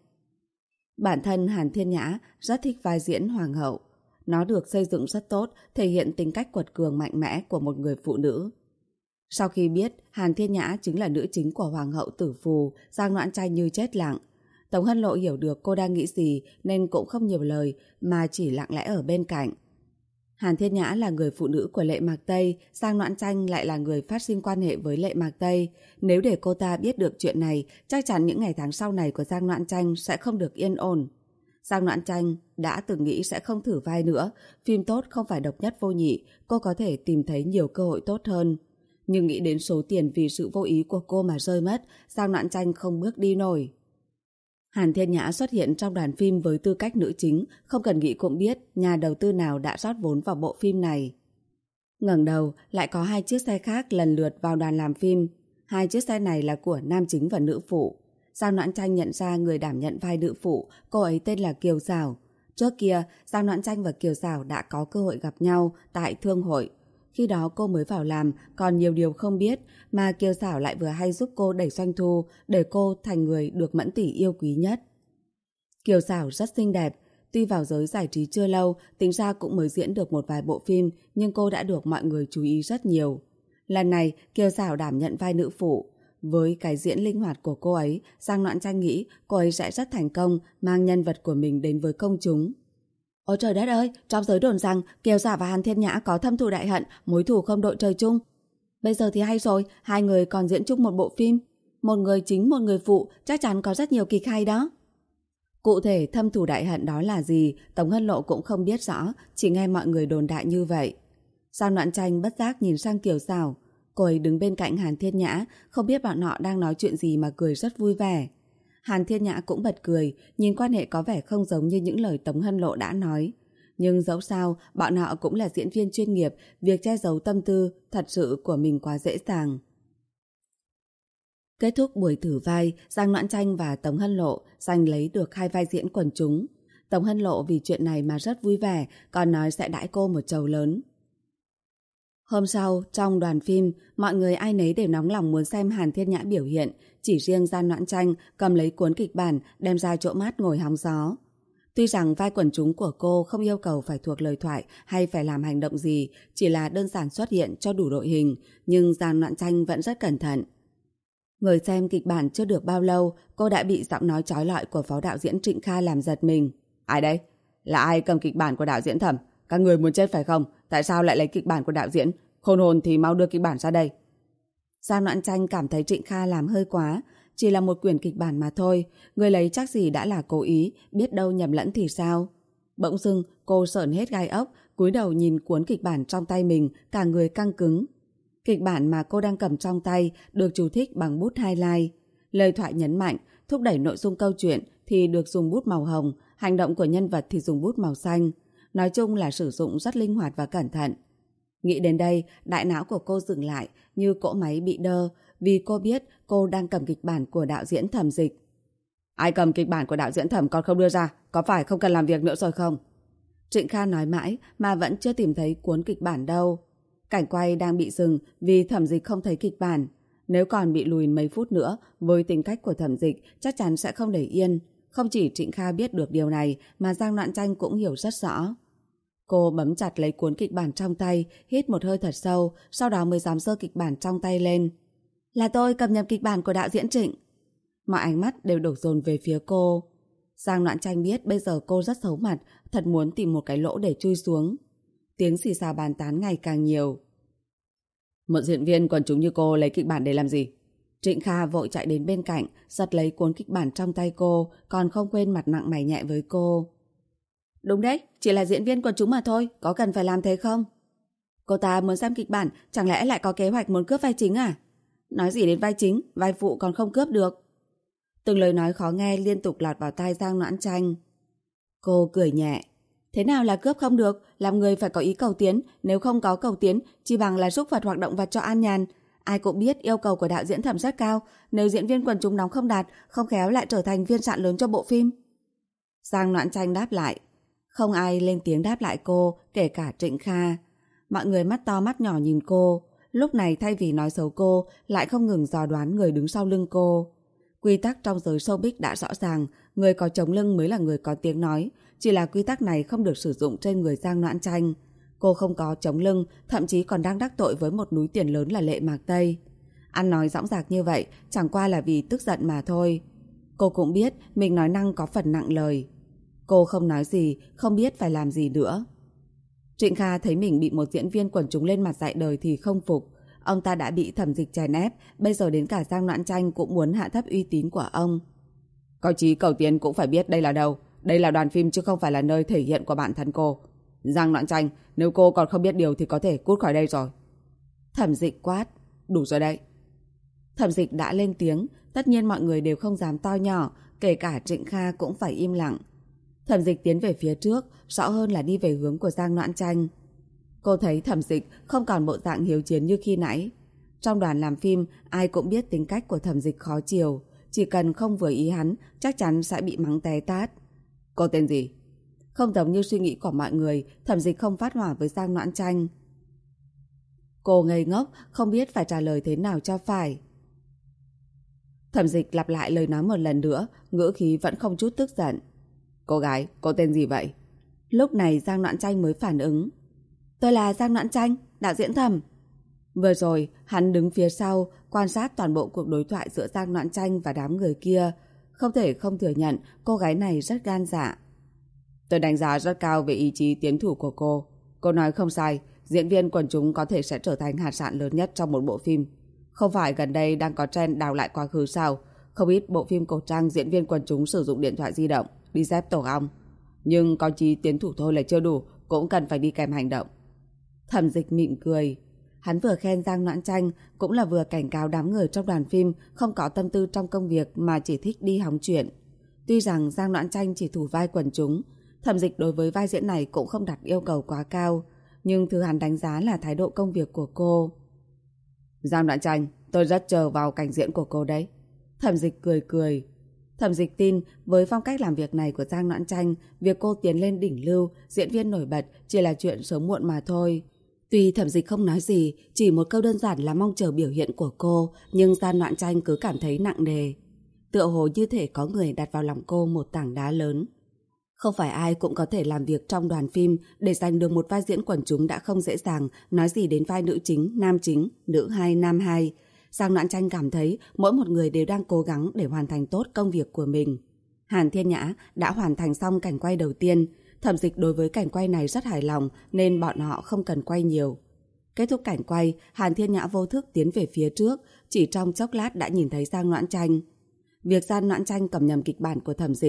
Bản thân Hàn Thiên Nhã rất thích vai diễn Hoàng hậu. Nó được xây dựng rất tốt, thể hiện tính cách quật cường mạnh mẽ của một người phụ nữ. Sau khi biết Hàn Thiên Nhã chính là nữ chính của Hoàng hậu Tử Phù, Giang Noãn Tranh như chết lặng. Tống Hân Lộ hiểu được cô đang nghĩ gì nên cũng không nhiều lời mà chỉ lặng lẽ ở bên cạnh. Hàn Thiên Nhã là người phụ nữ của Lệ Mạc Tây, Giang Noãn Tranh lại là người phát sinh quan hệ với Lệ Mạc Tây. Nếu để cô ta biết được chuyện này, chắc chắn những ngày tháng sau này của Giang Noãn Tranh sẽ không được yên ổn. Giang Noãn Tranh đã từng nghĩ sẽ không thử vai nữa, phim tốt không phải độc nhất vô nhị, cô có thể tìm thấy nhiều cơ hội tốt hơn. Nhưng nghĩ đến số tiền vì sự vô ý của cô mà rơi mất, Giang Noãn Tranh không bước đi nổi. Hàn Thiên Nhã xuất hiện trong đoàn phim với tư cách nữ chính, không cần nghĩ cũng biết nhà đầu tư nào đã rót vốn vào bộ phim này. Ngẩng đầu, lại có hai chiếc xe khác lần lượt vào đoàn làm phim. Hai chiếc xe này là của nam chính và nữ phụ. Giang Noãn Tranh nhận ra người đảm nhận vai nữ phụ, cô ấy tên là Kiều Xảo. Trước kia, Giang Noãn Tranh và Kiều Xảo đã có cơ hội gặp nhau tại Thương hội. Khi đó cô mới vào làm, còn nhiều điều không biết, mà Kiều Xảo lại vừa hay giúp cô đẩy doanh thu, để cô thành người được Mẫn tỷ yêu quý nhất. Kiều Xảo rất xinh đẹp, tuy vào giới giải trí chưa lâu, tính ra cũng mới diễn được một vài bộ phim, nhưng cô đã được mọi người chú ý rất nhiều. Lần này, Kiều Xảo đảm nhận vai nữ phụ. Với cái diễn linh hoạt của cô ấy, Giang Noãn Tranh nghĩ cô ấy sẽ rất thành công, mang nhân vật của mình đến với công chúng. Ôi trời đất ơi, trong giới đồn rằng Kiều Xảo và Hàn Thiên Nhã có thâm thù đại hận, mối thù không đội trời chung. Bây giờ thì hay rồi, hai người còn diễn chung một bộ phim. Một người chính, một người phụ, chắc chắn có rất nhiều kịch hay đó. Cụ thể thâm thù đại hận đó là gì, Tống Hân Lộ cũng không biết rõ, chỉ nghe mọi người đồn đại như vậy. Giang Noãn Tranh bất giác nhìn sang Kiều Xảo. Cô ấy đứng bên cạnh Hàn Thiên Nhã, không biết bọn họ đang nói chuyện gì mà cười rất vui vẻ. Hàn Thiên Nhã cũng bật cười, nhìn quan hệ có vẻ không giống như những lời Tống Hân Lộ đã nói. Nhưng dẫu sao, bọn họ cũng là diễn viên chuyên nghiệp, việc che giấu tâm tư thật sự của mình quá dễ dàng. Kết thúc buổi thử vai, Giang Noãn Tranh và Tống Hân Lộ giành lấy được 2 vai diễn quần chúng. Tống Hân Lộ vì chuyện này mà rất vui vẻ, còn nói sẽ đãi cô một chầu lớn. Hôm sau, trong đoàn phim, mọi người ai nấy đều nóng lòng muốn xem Hàn Thiên Nhã biểu hiện, chỉ riêng Giang Noãn Tranh cầm lấy cuốn kịch bản đem ra chỗ mát ngồi hóng gió. Tuy rằng vai quần chúng của cô không yêu cầu phải thuộc lời thoại hay phải làm hành động gì, chỉ là đơn giản xuất hiện cho đủ đội hình, nhưng Giang Noãn Tranh vẫn rất cẩn thận. Người xem kịch bản chưa được bao lâu, cô đã bị giọng nói chói lọi của phó đạo diễn Trịnh Kha làm giật mình. Ai đấy? Là ai cầm kịch bản của đạo diễn Thẩm? Các người muốn chết phải không? Tại sao lại lấy kịch bản của đạo diễn? Khôn hồn thì mau đưa kịch bản ra đây. Giang Noãn Tranh cảm thấy Trịnh Kha làm hơi quá, chỉ là một quyển kịch bản mà thôi, người lấy chắc gì đã là cố ý, biết đâu nhầm lẫn thì sao. Bỗng dưng cô sởn hết gai ốc, cúi đầu nhìn cuốn kịch bản trong tay mình, cả người căng cứng. Kịch bản mà cô đang cầm trong tay được chú thích bằng bút highlight. Lời thoại nhấn mạnh, thúc đẩy nội dung câu chuyện thì được dùng bút màu hồng, hành động của nhân vật thì dùng bút màu xanh. Nói chung là sử dụng rất linh hoạt và cẩn thận. Nghĩ đến đây, đại não của cô dừng lại như cỗ máy bị đơ, vì cô biết cô đang cầm kịch bản của đạo diễn Thẩm Dịch. Ai cầm kịch bản của đạo diễn Thẩm còn không đưa ra, có phải không cần làm việc nữa rồi không? Trịnh Kha nói mãi mà vẫn chưa tìm thấy cuốn kịch bản đâu. Cảnh quay đang bị dừng vì Thẩm Dịch không thấy kịch bản. Nếu còn bị lùi mấy phút nữa, với tính cách của Thẩm Dịch chắc chắn sẽ không để yên. Không chỉ Trịnh Kha biết được điều này mà Giang Noãn Tranh cũng hiểu rất rõ. Cô bấm chặt lấy cuốn kịch bản trong tay, hít một hơi thật sâu, sau đó mới dám giơ kịch bản trong tay lên. Là tôi cập nhật kịch bản của đạo diễn Trịnh. Mọi ánh mắt đều đổ dồn về phía cô. Giang Noãn Tranh biết bây giờ cô rất xấu mặt, thật muốn tìm một cái lỗ để chui xuống. Tiếng xì xào bàn tán ngày càng nhiều. Một diễn viên quần chúng như cô lấy kịch bản để làm gì? Trịnh Kha vội chạy đến bên cạnh, giật lấy cuốn kịch bản trong tay cô, còn không quên mặt nặng mày nhẹ với cô. Đúng đấy, chỉ là diễn viên quần chúng mà thôi, có cần phải làm thế không? Cô ta muốn xem kịch bản, chẳng lẽ lại có kế hoạch muốn cướp vai chính à? Nói gì đến vai chính, vai phụ còn không cướp được. Từng lời nói khó nghe liên tục lọt vào tai Giang Noãn Tranh. Cô cười nhẹ. Thế nào là cướp không được? Làm người phải có ý cầu tiến, nếu không có cầu tiến, chỉ bằng là giúp vật hoặc động vật cho an nhàn. Ai cũng biết yêu cầu của đạo diễn Thẩm rất cao, nếu diễn viên quần chúng đóng không đạt, không khéo lại trở thành viên sạn lớn cho bộ phim. Giang Noãn Tranh đáp lại. Không ai lên tiếng đáp lại cô, kể cả Trịnh Kha. Mọi người mắt to mắt nhỏ nhìn cô. Lúc này thay vì nói xấu cô, lại không ngừng dò đoán người đứng sau lưng cô. Quy tắc trong giới showbiz đã rõ ràng, người có chống lưng mới là người có tiếng nói. Chỉ là quy tắc này không được sử dụng trên người Giang Noãn Tranh. Cô không có chống lưng, thậm chí còn đang đắc tội với một núi tiền lớn là Lệ Mạc Tây. Ăn nói dõng dạc như vậy, chẳng qua là vì tức giận mà thôi. Cô cũng biết mình nói năng có phần nặng lời. Cô không nói gì, không biết phải làm gì nữa. Trịnh Kha thấy mình bị một diễn viên quần chúng lên mặt dạy đời thì không phục. Ông ta đã bị Thẩm Dịch chèn ép, bây giờ đến cả Giang Noãn Tranh cũng muốn hạ thấp uy tín của ông. Có chí cầu tiến cũng phải biết đây là đâu. Đây là đoàn phim chứ không phải là nơi thể hiện của bản thân cô. Giang Noãn Tranh, nếu cô còn không biết điều thì có thể cút khỏi đây rồi. Thẩm Dịch quát. Đủ rồi đấy. Thẩm Dịch đã lên tiếng, tất nhiên mọi người đều không dám to nhỏ, kể cả Trịnh Kha cũng phải im lặng. Thẩm Dịch tiến về phía trước, rõ hơn là đi về hướng của Giang Noãn Tranh. Cô thấy Thẩm Dịch không còn bộ dạng hiếu chiến như khi nãy. Trong đoàn làm phim, ai cũng biết tính cách của Thẩm Dịch khó chiều. Chỉ cần không vừa ý hắn, chắc chắn sẽ bị mắng té tát. Cô tên gì? Không giống như suy nghĩ của mọi người, Thẩm Dịch không phát hỏa với Giang Noãn Tranh. Cô ngây ngốc, không biết phải trả lời thế nào cho phải. Thẩm Dịch lặp lại lời nói một lần nữa, ngữ khí vẫn không chút tức giận. Cô gái, cô tên gì vậy? Lúc này Giang Noãn Tranh mới phản ứng. Tôi là Giang Noãn Tranh, đạo diễn Thẩm. Vừa rồi, hắn đứng phía sau, quan sát toàn bộ cuộc đối thoại giữa Giang Noãn Tranh và đám người kia. Không thể không thừa nhận, cô gái này rất gan dạ. Tôi đánh giá rất cao về ý chí tiến thủ của cô. Cô nói không sai, diễn viên quần chúng có thể sẽ trở thành hạt sạn lớn nhất trong một bộ phim. Không phải gần đây đang có trend đào lại quá khứ sao? Không ít bộ phim cổ trang diễn viên quần chúng sử dụng điện thoại di động, đi dép tổ ong. Nhưng có chí tiến thủ thôi là chưa đủ, cũng cần phải đi kèm hành động. Thẩm Dịch mỉm cười. Hắn vừa khen Giang Noãn Tranh, cũng là vừa cảnh cáo đám người trong đoàn phim không có tâm tư trong công việc mà chỉ thích đi hóng chuyện. Tuy rằng Giang Noãn Tranh chỉ thủ vai quần chúng, Thẩm Dịch đối với vai diễn này cũng không đặt yêu cầu quá cao, nhưng thứ hắn đánh giá là thái độ công việc của cô. Giang Noãn Tranh, tôi rất chờ vào cảnh diễn của cô đấy. Thẩm Dịch cười cười. Thẩm Dịch tin với phong cách làm việc này của Giang Noãn Tranh, việc cô tiến lên đỉnh lưu, diễn viên nổi bật chỉ là chuyện sớm muộn mà thôi. Tuy Thẩm Dịch không nói gì, chỉ một câu đơn giản là mong chờ biểu hiện của cô, nhưng Giang Noãn Tranh cứ cảm thấy nặng nề. Tựa hồ như thể có người đặt vào lòng cô một tảng đá lớn. Không phải ai cũng có thể làm việc trong đoàn phim, để giành được một vai diễn quần chúng đã không dễ dàng, nói gì đến vai nữ chính, nữ hai, nam hai. Giang Noãn Tranh cảm thấy mỗi một người đều đang cố gắng để hoàn thành tốt công việc của mình. Hàn Thiên Nhã đã hoàn thành xong cảnh quay đầu tiên. Thẩm Dịch đối với cảnh quay này rất hài lòng nên bọn họ không cần quay nhiều. Kết thúc cảnh quay, Hàn Thiên Nhã vô thức tiến về phía trước, chỉ trong chốc lát đã nhìn thấy Giang Noãn Tranh. Việc Giang Noãn Tranh cầm nhầm kịch bản của Thẩm Dịch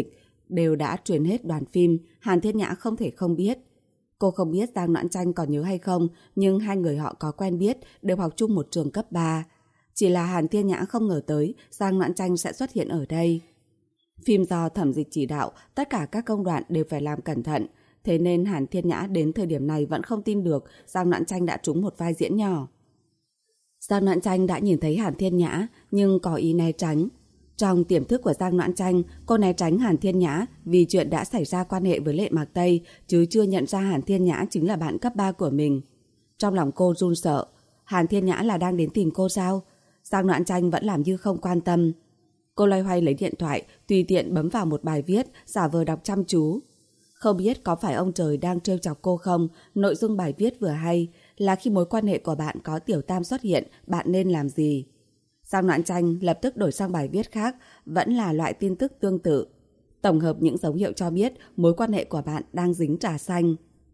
đều đã truyền hết đoàn phim, Hàn Thiên Nhã không thể không biết. Cô không biết Giang Noãn Tranh còn nhớ hay không, nhưng hai người họ có quen biết, đều học chung một trường cấp 3. Chỉ là Hàn Thiên Nhã không ngờ tới Giang Noãn Tranh sẽ xuất hiện ở đây. Phim do Thẩm Dịch chỉ đạo, tất cả các công đoạn đều phải làm cẩn thận. Thế nên Hàn Thiên Nhã đến thời điểm này vẫn không tin được Giang Noãn Tranh đã trúng một vai diễn nhỏ. Giang Noãn Tranh đã nhìn thấy Hàn Thiên Nhã nhưng có ý né tránh. Trong tiềm thức của Giang Noãn Tranh, cô né tránh Hàn Thiên Nhã vì chuyện đã xảy ra quan hệ với Lệ Mạc Tây, chứ chưa nhận ra Hàn Thiên Nhã chính là bạn cấp 3 của mình. Trong lòng cô run sợ, Hàn Thiên Nhã là đang đến tìm cô sao? Giang Noãn Tranh vẫn làm như không quan tâm. Cô loay hoay lấy điện thoại, tùy tiện bấm vào một bài viết, giả vờ đọc chăm chú. Không biết có phải ông trời đang trêu chọc cô không, nội dung bài viết vừa hay là khi mối quan hệ của bạn có tiểu tam xuất hiện, bạn nên làm gì? Giang Noãn Tranh lập tức đổi sang bài viết khác, vẫn là loại tin tức tương tự. Tổng hợp những dấu hiệu cho biết mối quan hệ của bạn đang dính trà xanh.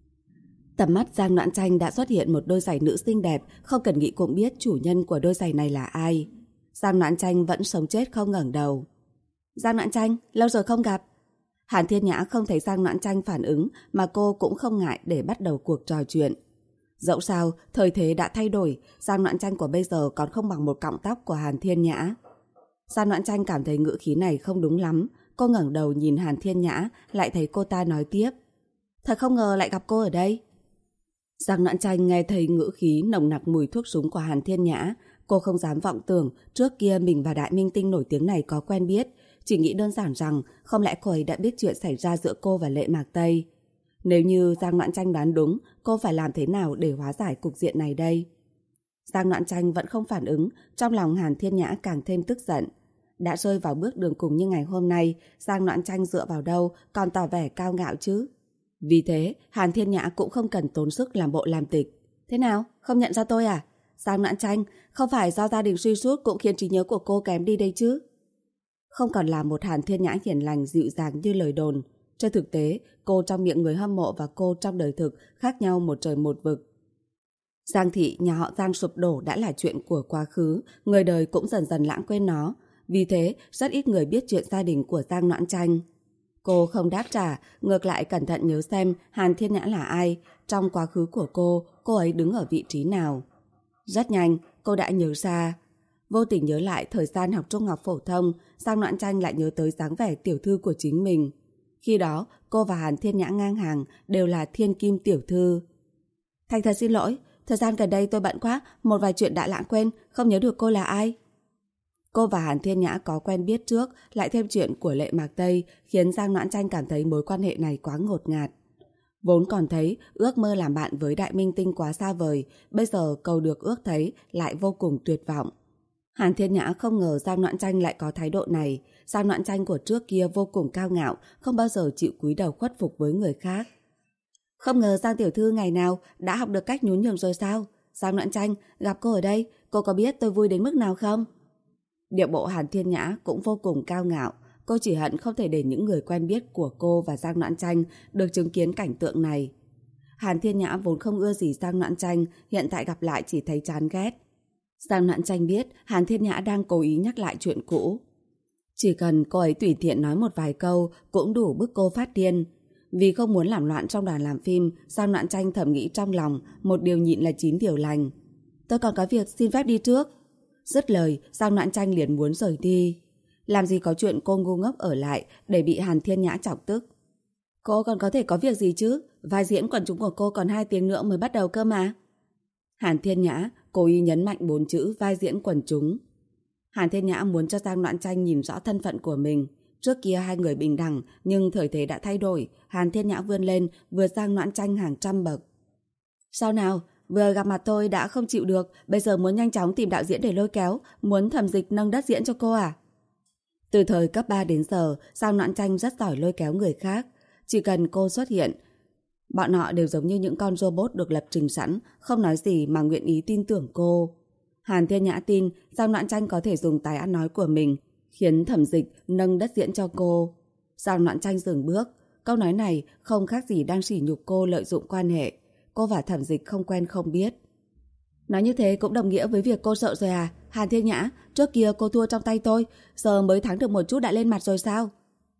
Tầm mắt Giang Noãn Tranh đã xuất hiện một đôi giày nữ xinh đẹp, không cần nghĩ cũng biết chủ nhân của đôi giày này là ai. Giang Noãn Tranh vẫn sống chết không ngẩng đầu. Giang Noãn Tranh, lâu rồi không gặp. Hàn Thiên Nhã không thấy Giang Noãn Tranh phản ứng mà cô cũng không ngại để bắt đầu cuộc trò chuyện. Dẫu sao, thời thế đã thay đổi, Giang Noãn Tranh của bây giờ còn không bằng một cọng tóc của Hàn Thiên Nhã. Giang Noãn Tranh cảm thấy ngữ khí này không đúng lắm. Cô ngẩng đầu nhìn Hàn Thiên Nhã, lại thấy cô ta nói tiếp. Thật không ngờ lại gặp cô ở đây. Giang Noãn Tranh nghe thấy ngữ khí nồng nặc mùi thuốc súng của Hàn Thiên Nhã. Cô không dám vọng tưởng trước kia mình và đại minh tinh nổi tiếng này có quen biết. Chỉ nghĩ đơn giản rằng không lẽ cô ấy đã biết chuyện xảy ra giữa cô và Lệ Mạc Tây. Nếu như Giang Noãn Tranh đoán đúng, cô phải làm thế nào để hóa giải cục diện này đây? Giang Noãn Tranh vẫn không phản ứng, trong lòng Hàn Thiên Nhã càng thêm tức giận. Đã rơi vào bước đường cùng như ngày hôm nay, Giang Noãn Tranh dựa vào đâu còn tỏ vẻ cao ngạo chứ? Vì thế, Hàn Thiên Nhã cũng không cần tốn sức làm bộ làm tịch. Thế nào? Không nhận ra tôi à? Giang Noãn Tranh, không phải do gia đình suy sút cũng khiến trí nhớ của cô kém đi đây chứ? Không còn là một Hàn Thiên Nhã hiền lành dịu dàng như lời đồn. Trên thực tế, cô trong miệng người hâm mộ và cô trong đời thực khác nhau một trời một vực. Giang thị nhà họ Giang sụp đổ đã là chuyện của quá khứ, người đời cũng dần dần lãng quên nó. Vì thế, rất ít người biết chuyện gia đình của Giang Noãn Tranh. Cô không đáp trả, ngược lại cẩn thận nhớ xem Hàn Thiên Nhã là ai, trong quá khứ của cô ấy đứng ở vị trí nào. Rất nhanh, cô đã nhớ ra. Vô tình nhớ lại thời gian học trung học phổ thông, Giang Noãn Tranh lại nhớ tới dáng vẻ tiểu thư của chính mình. Khi đó, cô và Hàn Thiên Nhã ngang hàng, đều là thiên kim tiểu thư. Thành thật xin lỗi, thời gian gần đây tôi bận quá, một vài chuyện đã lãng quên, không nhớ được cô là ai. Cô và Hàn Thiên Nhã có quen biết trước, lại thêm chuyện của Lệ Mạc Tây, khiến Giang Noãn Tranh cảm thấy mối quan hệ này quá ngột ngạt. Vốn còn thấy ước mơ làm bạn với đại minh tinh quá xa vời, bây giờ cầu được ước thấy lại vô cùng tuyệt vọng. Hàn Thiên Nhã không ngờ Giang Noãn Tranh lại có thái độ này. Giang Noãn Tranh của trước kia vô cùng cao ngạo, không bao giờ chịu cúi đầu khuất phục với người khác. Không ngờ Giang tiểu thư ngày nào đã học được cách nhún nhường rồi sao? Giang Noãn Tranh, gặp cô ở đây, cô có biết tôi vui đến mức nào không? Điệu bộ Hàn Thiên Nhã cũng vô cùng cao ngạo. Cô chỉ hận không thể để những người quen biết của cô và Giang Noãn Tranh được chứng kiến cảnh tượng này. Hàn Thiên Nhã vốn không ưa gì Giang Noãn Tranh, hiện tại gặp lại chỉ thấy chán ghét. Giang Noãn Tranh biết Hàn Thiên Nhã đang cố ý nhắc lại chuyện cũ. Chỉ cần cô ấy tùy tiện nói một vài câu cũng đủ bức cô phát điên. Vì không muốn làm loạn trong đoàn làm phim, Giang Noãn Tranh thầm nghĩ trong lòng, một điều nhịn là 9 điều lành. Tôi còn có việc, xin phép đi trước. Dứt lời, Giang Noãn Tranh liền muốn rời đi. Làm gì có chuyện cô ngu ngốc ở lại để bị Hàn Thiên Nhã chọc tức. Cô còn có thể có việc gì chứ? Vai diễn quần chúng của cô còn 2 tiếng nữa mới bắt đầu cơ mà. Hàn Thiên Nhã cố ý nhấn mạnh 4 chữ vai diễn quần chúng. Hàn Thiên Nhã muốn cho Giang Noãn Tranh nhìn rõ thân phận của mình. Trước kia hai người bình đẳng, nhưng thời thế đã thay đổi. Hàn Thiên Nhã vươn lên, vượt Giang Noãn Tranh hàng trăm bậc. Sao nào? Vừa gặp mặt tôi đã không chịu được, bây giờ muốn nhanh chóng tìm đạo diễn để lôi kéo, muốn Thẩm Dịch nâng đất diễn cho cô à? Từ thời cấp 3 đến giờ, Giang Noãn Tranh rất giỏi lôi kéo người khác. Chỉ cần cô xuất hiện, bọn họ đều giống như những con robot được lập trình sẵn, không nói gì mà nguyện ý tin tưởng cô. Hàn Thiên Nhã tin Giang Noãn Tranh có thể dùng tài ăn nói của mình khiến Thẩm Dịch nâng đất diễn cho cô. Giang Noãn Tranh dừng bước. Câu nói này không khác gì đang sỉ nhục cô lợi dụng quan hệ. Cô và Thẩm Dịch không quen không biết. Nói như thế cũng đồng nghĩa với việc cô sợ rồi à? Hàn Thiên Nhã, trước kia cô thua trong tay tôi, giờ mới thắng được một chút đã lên mặt rồi sao?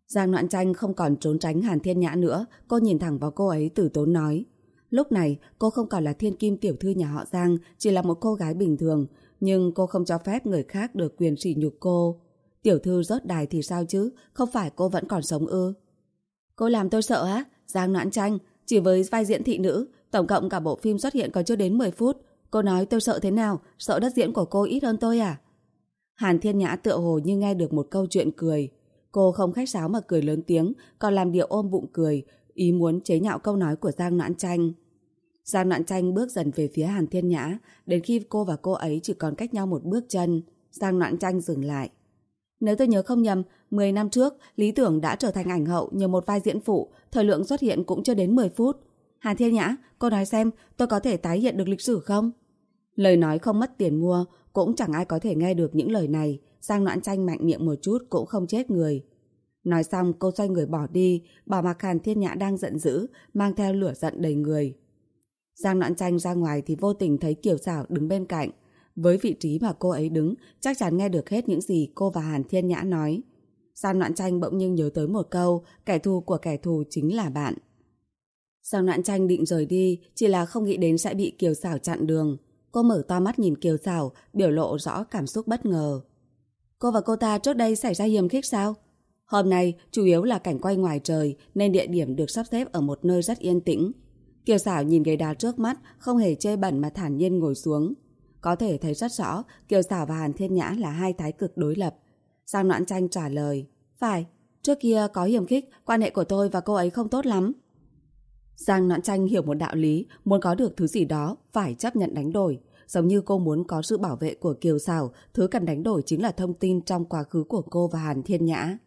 Giang Noãn Tranh không còn trốn tránh Hàn Thiên Nhã nữa, cô nhìn thẳng vào cô ấy từ tốn nói. Lúc này, cô không còn là thiên kim tiểu thư nhà họ Giang, chỉ là một cô gái bình thường, nhưng cô không cho phép người khác được quyền sỉ nhục cô. Tiểu thư rớt đài thì sao chứ, không phải cô vẫn còn sống ư? Cô làm tôi sợ á, Giang Noãn Tranh, chỉ với vai diễn thị nữ, tổng cộng cả bộ phim xuất hiện còn chưa đến 10 phút. Cô nói tôi sợ thế nào, sợ đất diễn của cô ít hơn tôi à? Hàn Thiên Nhã tựa hồ như nghe được một câu chuyện cười. Cô không khách sáo mà cười lớn tiếng, còn làm điệu ôm bụng cười, ý muốn chế nhạo câu nói của Giang Noãn Tranh. Giang Noãn Tranh bước dần về phía Hàn Thiên Nhã, đến khi cô và cô ấy chỉ còn cách nhau một bước chân, Giang Noãn Tranh dừng lại. Nếu tôi nhớ không nhầm, 10 năm trước, Lý Tưởng đã trở thành ảnh hậu nhờ một vai diễn phụ, thời lượng xuất hiện cũng chưa đến 10 phút. Hàn Thiên Nhã, cô nói xem tôi có thể tái hiện được lịch sử không? Lời nói không mất tiền mua, cũng chẳng ai có thể nghe được những lời này. Giang Noãn Tranh mạnh miệng một chút cũng không chết người. Nói xong cô xoay người bỏ đi, bỏ mặc Hàn Thiên Nhã đang giận dữ, mang theo lửa giận đầy người. Giang Noãn Tranh ra ngoài thì vô tình thấy Kiều Xảo đứng bên cạnh. Với vị trí mà cô ấy đứng, chắc chắn nghe được hết những gì cô và Hàn Thiên Nhã nói. Giang Noãn Tranh bỗng nhiên nhớ tới một câu, kẻ thù của kẻ thù chính là bạn. Giang Noãn Tranh định rời đi, chỉ là không nghĩ đến sẽ bị Kiều Xảo chặn đường. Cô mở to mắt nhìn Kiều Xảo, biểu lộ rõ cảm xúc bất ngờ. Cô và cô ta trước đây xảy ra hiềm khích sao? Hôm nay chủ yếu là cảnh quay ngoài trời nên địa điểm được sắp xếp ở một nơi rất yên tĩnh. Kiều Xảo nhìn ghế đá trước mắt, không hề chê bẩn mà thản nhiên ngồi xuống. Có thể thấy rất rõ Kiều Xảo và Hàn Thiên Nhã là hai thái cực đối lập. Giang Noãn Tranh trả lời, phải, trước kia có hiềm khích, quan hệ của tôi và cô ấy không tốt lắm. Giang Noãn Tranh hiểu một đạo lý, muốn có được thứ gì đó phải chấp nhận đánh đổi. Giống như cô muốn có sự bảo vệ của Kiều Xảo, thứ cần đánh đổi chính là thông tin trong quá khứ của cô và Hàn Thiên Nhã.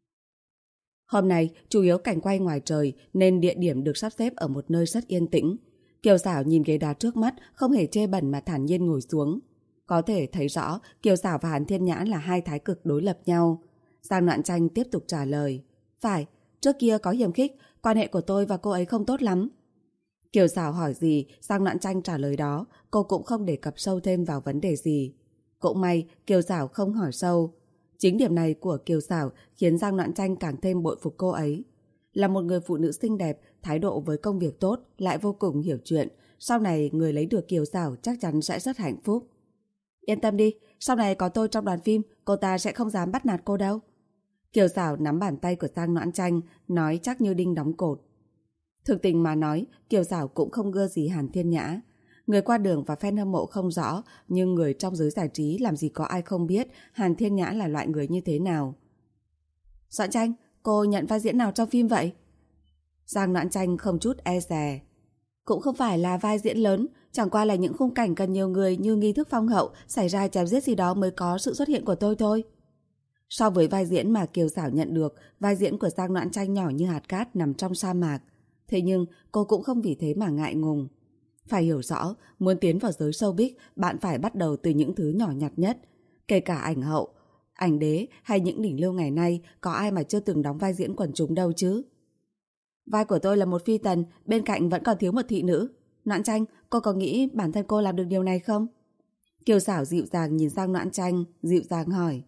Hôm nay chủ yếu cảnh quay ngoài trời nên địa điểm được sắp xếp ở một nơi rất yên tĩnh. Kiều Xảo nhìn ghế đá trước mắt, không hề chê bẩn mà thản nhiên ngồi xuống. Có thể thấy rõ Kiều Xảo và Hàn Thiên Nhã là hai thái cực đối lập nhau. Giang Noãn Tranh tiếp tục trả lời, phải, trước kia có hiềm khích, quan hệ của tôi và cô ấy không tốt lắm. Kiều Xảo hỏi gì, Giang Noãn Tranh trả lời đó, cô cũng không đề cập sâu thêm vào vấn đề gì. Cũng may Kiều Xảo không hỏi sâu. Chính điểm này của Kiều Xảo khiến Giang Noãn Tranh càng thêm bội phục cô ấy. Là một người phụ nữ xinh đẹp, thái độ với công việc tốt, lại vô cùng hiểu chuyện. Sau này người lấy được Kiều Xảo chắc chắn sẽ rất hạnh phúc. Yên tâm đi, sau này có tôi trong đoàn phim, cô ta sẽ không dám bắt nạt cô đâu. Kiều Xảo nắm bàn tay của Giang Noãn Tranh, nói chắc như đinh đóng cột. Thực tình mà nói, Kiều Xảo cũng không gơ gì Hàn Thiên Nhã. Người qua đường và fan hâm mộ không rõ, nhưng người trong giới giải trí làm gì có ai không biết Hàn Thiên Nhã là loại người như thế nào. Noãn Tranh, cô nhận vai diễn nào trong phim vậy? Giang Noãn Tranh không chút e dè. Cũng không phải là vai diễn lớn, chẳng qua là những khung cảnh cần nhiều người như nghi thức phong hậu, xảy ra chém giết gì đó mới có sự xuất hiện của tôi thôi. So với vai diễn mà Kiều Xảo nhận được, vai diễn của Giang Noãn Tranh nhỏ như hạt cát nằm trong sa mạc. Thế nhưng cô cũng không vì thế mà ngại ngùng. Phải hiểu rõ, muốn tiến vào giới showbiz, bạn phải bắt đầu từ những thứ nhỏ nhặt nhất. Kể cả ảnh hậu, ảnh đế hay những đỉnh lưu ngày nay, có ai mà chưa từng đóng vai diễn quần chúng đâu chứ. Vai của tôi là một phi tần, bên cạnh vẫn còn thiếu một thị nữ. Noãn Tranh, cô có nghĩ bản thân cô làm được điều này không? Kiều Xảo dịu dàng nhìn sang Noãn Tranh, dịu dàng hỏi.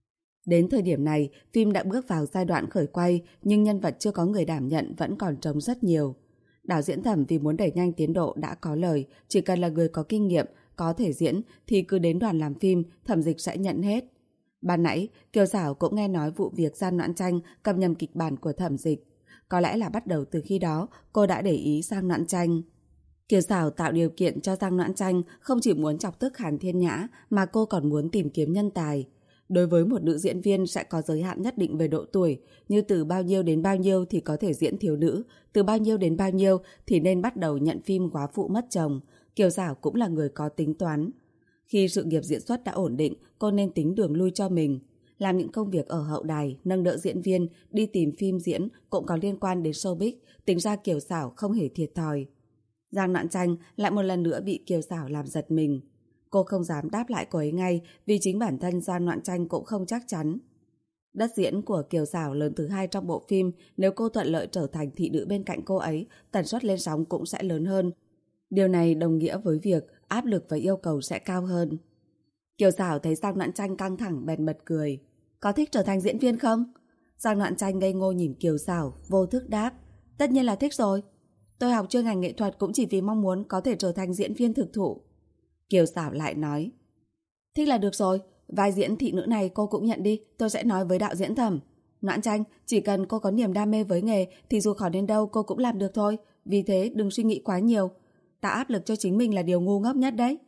Đến thời điểm này, phim đã bước vào giai đoạn khởi quay, nhưng nhân vật chưa có người đảm nhận vẫn còn trống rất nhiều. Đạo diễn Thẩm vì muốn đẩy nhanh tiến độ đã có lời, chỉ cần là người có kinh nghiệm, có thể diễn thì cứ đến đoàn làm phim, Thẩm Dịch sẽ nhận hết. Ban nãy, Kiều Xảo cũng nghe nói vụ việc Giang Noãn Tranh cầm nhầm kịch bản của Thẩm Dịch. Có lẽ là bắt đầu từ khi đó, cô đã để ý Giang Noãn Tranh. Kiều Xảo tạo điều kiện cho Giang Noãn Tranh không chỉ muốn chọc tức Hàn Thiên Nhã, mà cô còn muốn tìm kiếm nhân tài. Đối với một nữ diễn viên sẽ có giới hạn nhất định về độ tuổi, như từ bao nhiêu đến bao nhiêu thì có thể diễn thiếu nữ, từ bao nhiêu đến bao nhiêu thì nên bắt đầu nhận phim quá phụ mất chồng. Kiều Xảo cũng là người có tính toán. Khi sự nghiệp diễn xuất đã ổn định, cô nên tính đường lui cho mình. Làm những công việc ở hậu đài, nâng đỡ diễn viên, đi tìm phim diễn cũng có liên quan đến showbiz, tính ra Kiều Xảo không hề thiệt thòi. Giang Noãn Tranh lại một lần nữa bị Kiều Xảo làm giật mình. Cô không dám đáp lại cô ấy ngay vì chính bản thân Giang Noãn Tranh cũng không chắc chắn. Đất diễn của Kiều Xảo lớn thứ 2 trong bộ phim, nếu cô thuận lợi trở thành thị nữ bên cạnh cô ấy, tần suất lên sóng cũng sẽ lớn hơn. Điều này đồng nghĩa với việc áp lực và yêu cầu sẽ cao hơn. Kiều Xảo thấy Giang Noãn Tranh căng thẳng bèn bật cười. Có thích trở thành diễn viên không? Giang Noãn Tranh ngây ngô nhìn Kiều Xảo, vô thức đáp. Tất nhiên là thích rồi. Tôi học chuyên ngành nghệ thuật cũng chỉ vì mong muốn có thể trở thành diễn viên thực thụ. Kiều Xảo lại nói. Thích là được rồi, vai diễn thị nữ này cô cũng nhận đi, tôi sẽ nói với đạo diễn Thẩm. Noãn Tranh, chỉ cần cô có niềm đam mê với nghề thì dù khó đến đâu cô cũng làm được thôi. Vì thế đừng suy nghĩ quá nhiều. Tạo áp lực cho chính mình là điều ngu ngốc nhất đấy.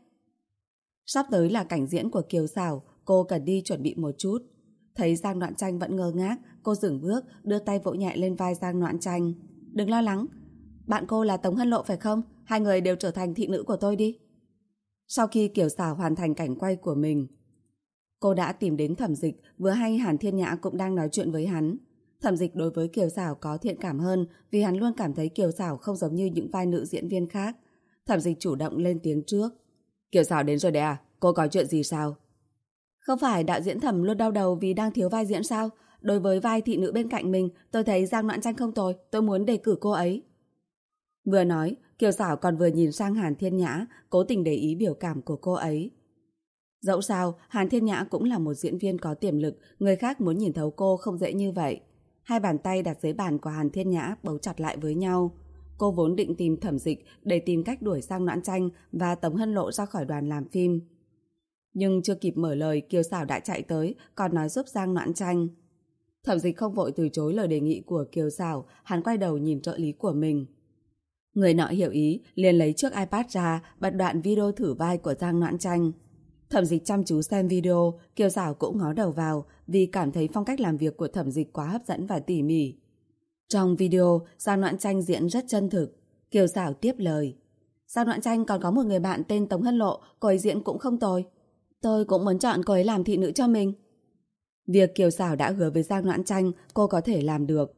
Sắp tới là cảnh diễn của Kiều Xảo, cô cần đi chuẩn bị một chút. Thấy Giang Noãn Tranh vẫn ngơ ngác, cô dừng bước, đưa tay vỗ nhẹ lên vai Giang Noãn Tranh. Đừng lo lắng. Bạn cô là Tống Hân Lộ phải không? Hai người đều trở thành thị nữ của tôi đi. Sau khi Kiều Xảo hoàn thành cảnh quay của mình, cô đã tìm đến Thẩm Dịch, vừa hay Hàn Thiên Nhã cũng đang nói chuyện với hắn. Thẩm Dịch đối với Kiều Xảo có thiện cảm hơn vì hắn luôn cảm thấy Kiều Xảo không giống như những vai nữ diễn viên khác. Thẩm Dịch chủ động lên tiếng trước. Kiều Xảo đến rồi đấy à? Cô có chuyện gì sao? Không phải đạo diễn Thẩm luôn đau đầu vì đang thiếu vai diễn sao? Đối với vai thị nữ bên cạnh mình, tôi thấy Giang Noãn Tranh không tồi, tôi muốn đề cử cô ấy. Vừa nói, Kiều Xảo còn vừa nhìn sang Hàn Thiên Nhã, cố tình để ý biểu cảm của cô ấy. Dẫu sao, Hàn Thiên Nhã cũng là một diễn viên có tiềm lực, người khác muốn nhìn thấu cô không dễ như vậy. Hai bàn tay đặt dưới bàn của Hàn Thiên Nhã bấu chặt lại với nhau. Cô vốn định tìm Thẩm Dịch để tìm cách đuổi Giang Noãn Tranh và Tống Hân Lộ ra khỏi đoàn làm phim. Nhưng chưa kịp mở lời, Kiều Xảo đã chạy tới, còn nói giúp Giang Noãn Tranh. Thẩm Dịch không vội từ chối lời đề nghị của Kiều Xảo, hắn quay đầu nhìn trợ lý của mình. Người nọ hiểu ý, liền lấy chiếc iPad ra, bật đoạn video thử vai của Giang Noãn Tranh. Thẩm Dịch chăm chú xem video, Kiều Xảo cũng ngó đầu vào vì cảm thấy phong cách làm việc của Thẩm Dịch quá hấp dẫn và tỉ mỉ. Trong video, Giang Noãn Tranh diễn rất chân thực. Kiều Xảo tiếp lời. Giang Noãn Tranh còn có một người bạn tên Tống Hân Lộ, cô ấy diễn cũng không tồi. Tôi cũng muốn chọn cô ấy làm thị nữ cho mình. Việc Kiều Xảo đã hứa với Giang Noãn Tranh, cô có thể làm được.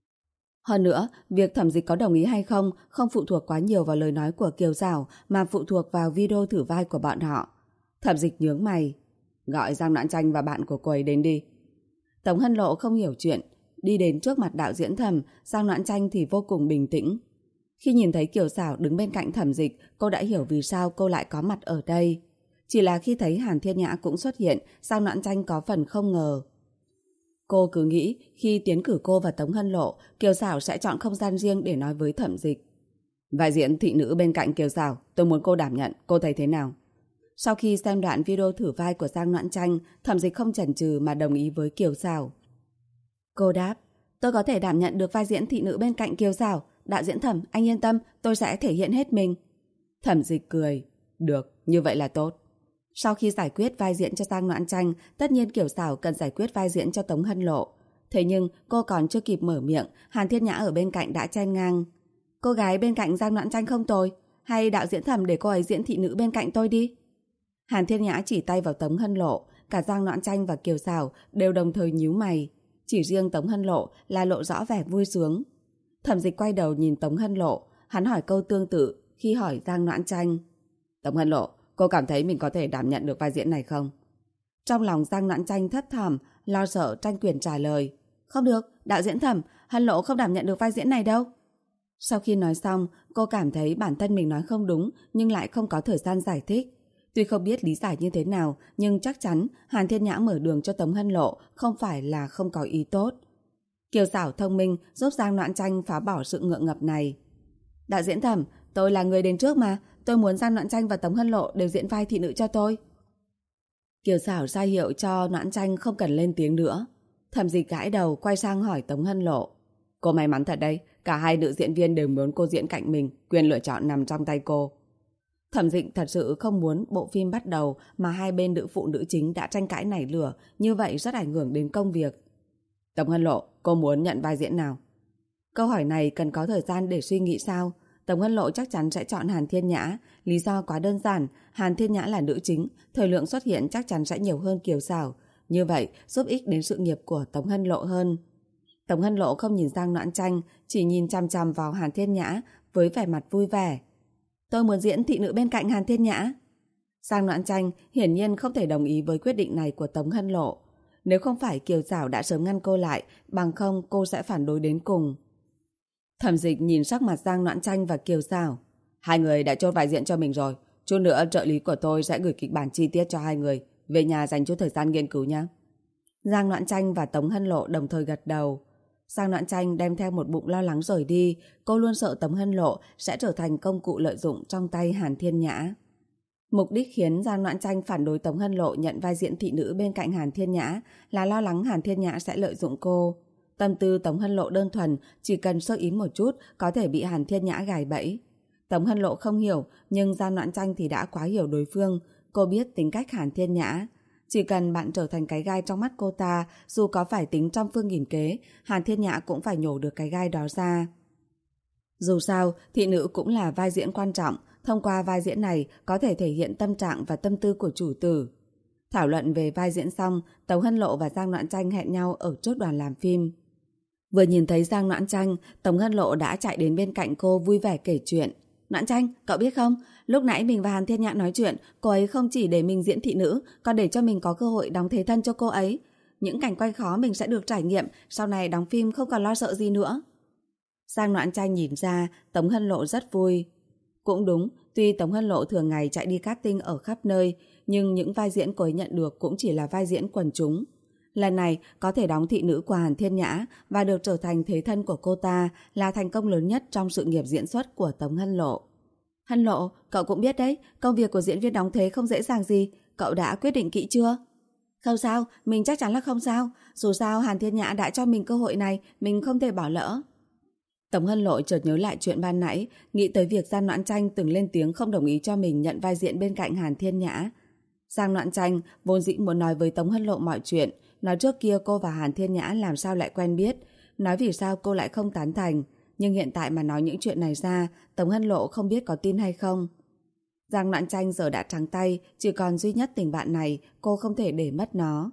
Hơn nữa, việc Thẩm Dịch có đồng ý hay không phụ thuộc quá nhiều vào lời nói của Kiều Xảo mà phụ thuộc vào video thử vai của bọn họ. Thẩm Dịch nhướng mày. Gọi Giang Noãn Tranh và bạn của cô ấy đến đi. Tống Hân Lộ không hiểu chuyện, đi đến trước mặt đạo diễn Thẩm, Giang Noãn Tranh thì vô cùng bình tĩnh. Khi nhìn thấy Kiều Xảo đứng bên cạnh Thẩm Dịch, cô đã hiểu vì sao cô lại có mặt ở đây. Chỉ là khi thấy Hàn Thiên Nhã cũng xuất hiện, Giang Noãn Tranh có phần không ngờ. Cô cứ nghĩ khi tiến cử cô và Tống Hân Lộ, Kiều Xảo sẽ chọn không gian riêng để nói với Thẩm Dịch. Vai diễn thị nữ bên cạnh Kiều Xảo, tôi muốn cô đảm nhận, cô thấy thế nào? Sau khi xem đoạn video thử vai của Giang Noãn Tranh, Thẩm Dịch không chần chừ mà đồng ý với Kiều Xảo. Cô đáp, tôi có thể đảm nhận được vai diễn thị nữ bên cạnh Kiều Xảo. Đạo diễn Thẩm, anh yên tâm, tôi sẽ thể hiện hết mình. Thẩm Dịch cười. Được, như vậy là tốt. Sau khi giải quyết vai diễn cho Giang Noãn Tranh, tất nhiên Kiều Xảo cần giải quyết vai diễn cho Tống Hân Lộ. Thế nhưng cô còn chưa kịp mở miệng, Hàn Thiên Nhã ở bên cạnh đã chen ngang. Cô gái bên cạnh Giang Noãn Tranh không tồi, hay đạo diễn Thẩm để cô ấy diễn thị nữ bên cạnh tôi đi. Hàn Thiên Nhã chỉ tay vào Tống Hân Lộ, cả Giang Noãn Tranh và Kiều Xảo đều đồng thời nhíu mày. Chỉ riêng Tống Hân Lộ là lộ rõ vẻ vui sướng. Thẩm Dịch quay đầu nhìn Tống Hân Lộ, hắn hỏi câu tương tự khi hỏi Giang Noãn Tranh. Tống Hân Lộ, cô cảm thấy mình có thể đảm nhận được vai diễn này không? Trong lòng Giang Noãn Tranh thấp thỏm, lo sợ tranh quyền trả lời. Không được, đạo diễn Thẩm, Hân Lộ không đảm nhận được vai diễn này đâu. Sau khi nói xong, cô cảm thấy bản thân mình nói không đúng nhưng lại không có thời gian giải thích. Tuy không biết lý giải như thế nào, nhưng chắc chắn Hàn Thiên Nhã mở đường cho Tống Hân Lộ không phải là không có ý tốt. Kiều Xảo thông minh giúp Giang Noãn Tranh phá bỏ sự ngượng ngập này. Đạo diễn Thẩm, tôi là người đến trước mà, tôi muốn Giang Noãn Tranh và Tống Hân Lộ đều diễn vai thị nữ cho tôi. Kiều Xảo ra hiệu cho Noãn Tranh không cần lên tiếng nữa. Thẩm Dịch gãi đầu quay sang hỏi Tống Hân Lộ. Cô may mắn thật đấy, cả hai nữ diễn viên đều muốn cô diễn cạnh mình, quyền lựa chọn nằm trong tay cô. Thẩm Dịch thật sự không muốn bộ phim bắt đầu mà hai bên nữ phụ nữ chính đã tranh cãi nảy lửa, như vậy rất ảnh hưởng đến công việc. Tống Hân Lộ, cô muốn nhận vai diễn nào? Câu hỏi này cần có thời gian để suy nghĩ sao? Tống Hân Lộ chắc chắn sẽ chọn Hàn Thiên Nhã, lý do quá đơn giản, Hàn Thiên Nhã là nữ chính, thời lượng xuất hiện chắc chắn sẽ nhiều hơn Kiều Xảo, như vậy giúp ích đến sự nghiệp của Tống Hân Lộ hơn. Tống Hân Lộ không nhìn Giang Noãn Tranh, chỉ nhìn chằm chằm vào Hàn Thiên Nhã với vẻ mặt vui vẻ. Tôi muốn diễn thị nữ bên cạnh Hàn Thiên Nhã. Giang Noãn Tranh hiển nhiên không thể đồng ý với quyết định này của Tống Hân Lộ. Nếu không phải Kiều Xảo đã sớm ngăn cô lại, bằng không cô sẽ phản đối đến cùng. Thẩm Dịch nhìn sắc mặt Giang Noãn Tranh và Kiều Xảo. Hai người đã chốt vai diễn cho mình rồi. Chút nữa trợ lý của tôi sẽ gửi kịch bản chi tiết cho hai người. Về nhà dành chút thời gian nghiên cứu nhé. Giang Noãn Chanh và Tống Hân Lộ đồng thời gật đầu. Giang Noãn Chanh đem theo một bụng lo lắng rời đi. Cô luôn sợ Tống Hân Lộ sẽ trở thành công cụ lợi dụng trong tay Hàn Thiên Nhã. Mục đích khiến Giang Noãn Chanh phản đối Tống Hân Lộ nhận vai diễn thị nữ bên cạnh Hàn Thiên Nhã là lo lắng Hàn Thiên Nhã sẽ lợi dụng cô. Tâm tư Tống Hân Lộ đơn thuần, chỉ cần sơ ý một chút có thể bị Hàn Thiên Nhã gài bẫy. Tống Hân Lộ không hiểu, nhưng Giang Noãn Chanh thì đã quá hiểu đối phương. Cô biết tính cách Hàn Thiên Nhã. Chỉ cần bạn trở thành cái gai trong mắt cô ta, dù có phải tính trăm phương nghìn kế, Hàn Thiên Nhã cũng phải nhổ được cái gai đó ra. Dù sao, thị nữ cũng là vai diễn quan trọng. Thông qua vai diễn này có thể thể hiện tâm trạng và tâm tư của chủ tử. Thảo luận về vai diễn xong, Tống Hân Lộ và Giang Noãn Chanh hẹn nhau ở chốt đoàn làm phim. Vừa nhìn thấy Giang Noãn Chanh, Tống Hân Lộ đã chạy đến bên cạnh cô vui vẻ kể chuyện. Noãn Chanh, cậu biết không, lúc nãy mình và Hàn Thiên Nhã nói chuyện, cô ấy không chỉ để mình diễn thị nữ, còn để cho mình có cơ hội đóng thế thân cho cô ấy. Những cảnh quay khó mình sẽ được trải nghiệm, sau này đóng phim không còn lo sợ gì nữa. Giang Noãn Chanh nhìn ra, Tống Hân Lộ rất vui. Cũng đúng, tuy Tống Hân Lộ thường ngày chạy đi casting ở khắp nơi, nhưng những vai diễn cô ấy nhận được cũng chỉ là vai diễn quần chúng. Lần này có thể đóng thị nữ của Hàn Thiên Nhã và được trở thành thế thân của cô ta là thành công lớn nhất trong sự nghiệp diễn xuất của Tống Hân Lộ. Hân Lộ, cậu cũng biết đấy, công việc của diễn viên đóng thế không dễ dàng gì, cậu đã quyết định kỹ chưa? Không sao, mình chắc chắn là không sao, dù sao Hàn Thiên Nhã đã cho mình cơ hội này, mình không thể bỏ lỡ. Tống Hân Lộ chợt nhớ lại chuyện ban nãy, nghĩ tới việc Giang Noãn Chanh từng lên tiếng không đồng ý cho mình nhận vai diễn bên cạnh Hàn Thiên Nhã. Giang Noãn Chanh vốn dĩ muốn nói với Tống Hân Lộ mọi chuyện, nói trước kia cô và Hàn Thiên Nhã làm sao lại quen biết, nói vì sao cô lại không tán thành, nhưng hiện tại mà nói những chuyện này ra, Tống Hân Lộ không biết có tin hay không. Giang Noãn Chanh giờ đã trắng tay, chỉ còn duy nhất tình bạn này, cô không thể để mất nó.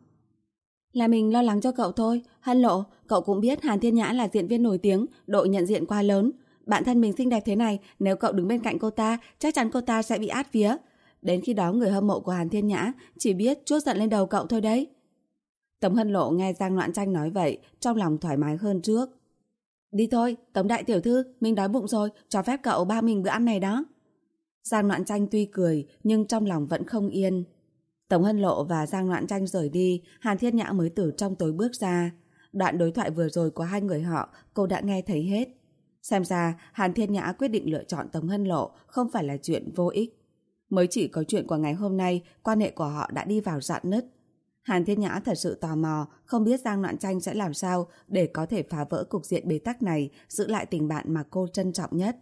Là mình lo lắng cho cậu thôi, Hân Lộ, cậu cũng biết Hàn Thiên Nhã là diễn viên nổi tiếng, độ nhận diện quá lớn. Bản thân mình xinh đẹp thế này, nếu cậu đứng bên cạnh cô ta, chắc chắn cô ta sẽ bị át vía. Đến khi đó người hâm mộ của Hàn Thiên Nhã chỉ biết trút giận lên đầu cậu thôi đấy. Tống Hân Lộ nghe Giang Noãn Chanh nói vậy, trong lòng thoải mái hơn trước. Đi thôi, Tống đại tiểu thư, mình đói bụng rồi, cho phép cậu bao mình bữa ăn này đó. Giang Noãn Chanh tuy cười, nhưng trong lòng vẫn không yên. Tống Hân Lộ và Giang Noãn Chanh rời đi, Hàn Thiên Nhã mới từ trong tối bước ra. Đoạn đối thoại vừa rồi của hai người họ, cô đã nghe thấy hết. Xem ra, Hàn Thiên Nhã quyết định lựa chọn Tống Hân Lộ không phải là chuyện vô ích. Mới chỉ có chuyện của ngày hôm nay, quan hệ của họ đã đi vào rạn nứt. Hàn Thiên Nhã thật sự tò mò, không biết Giang Noãn Chanh sẽ làm sao để có thể phá vỡ cục diện bế tắc này, giữ lại tình bạn mà cô trân trọng nhất.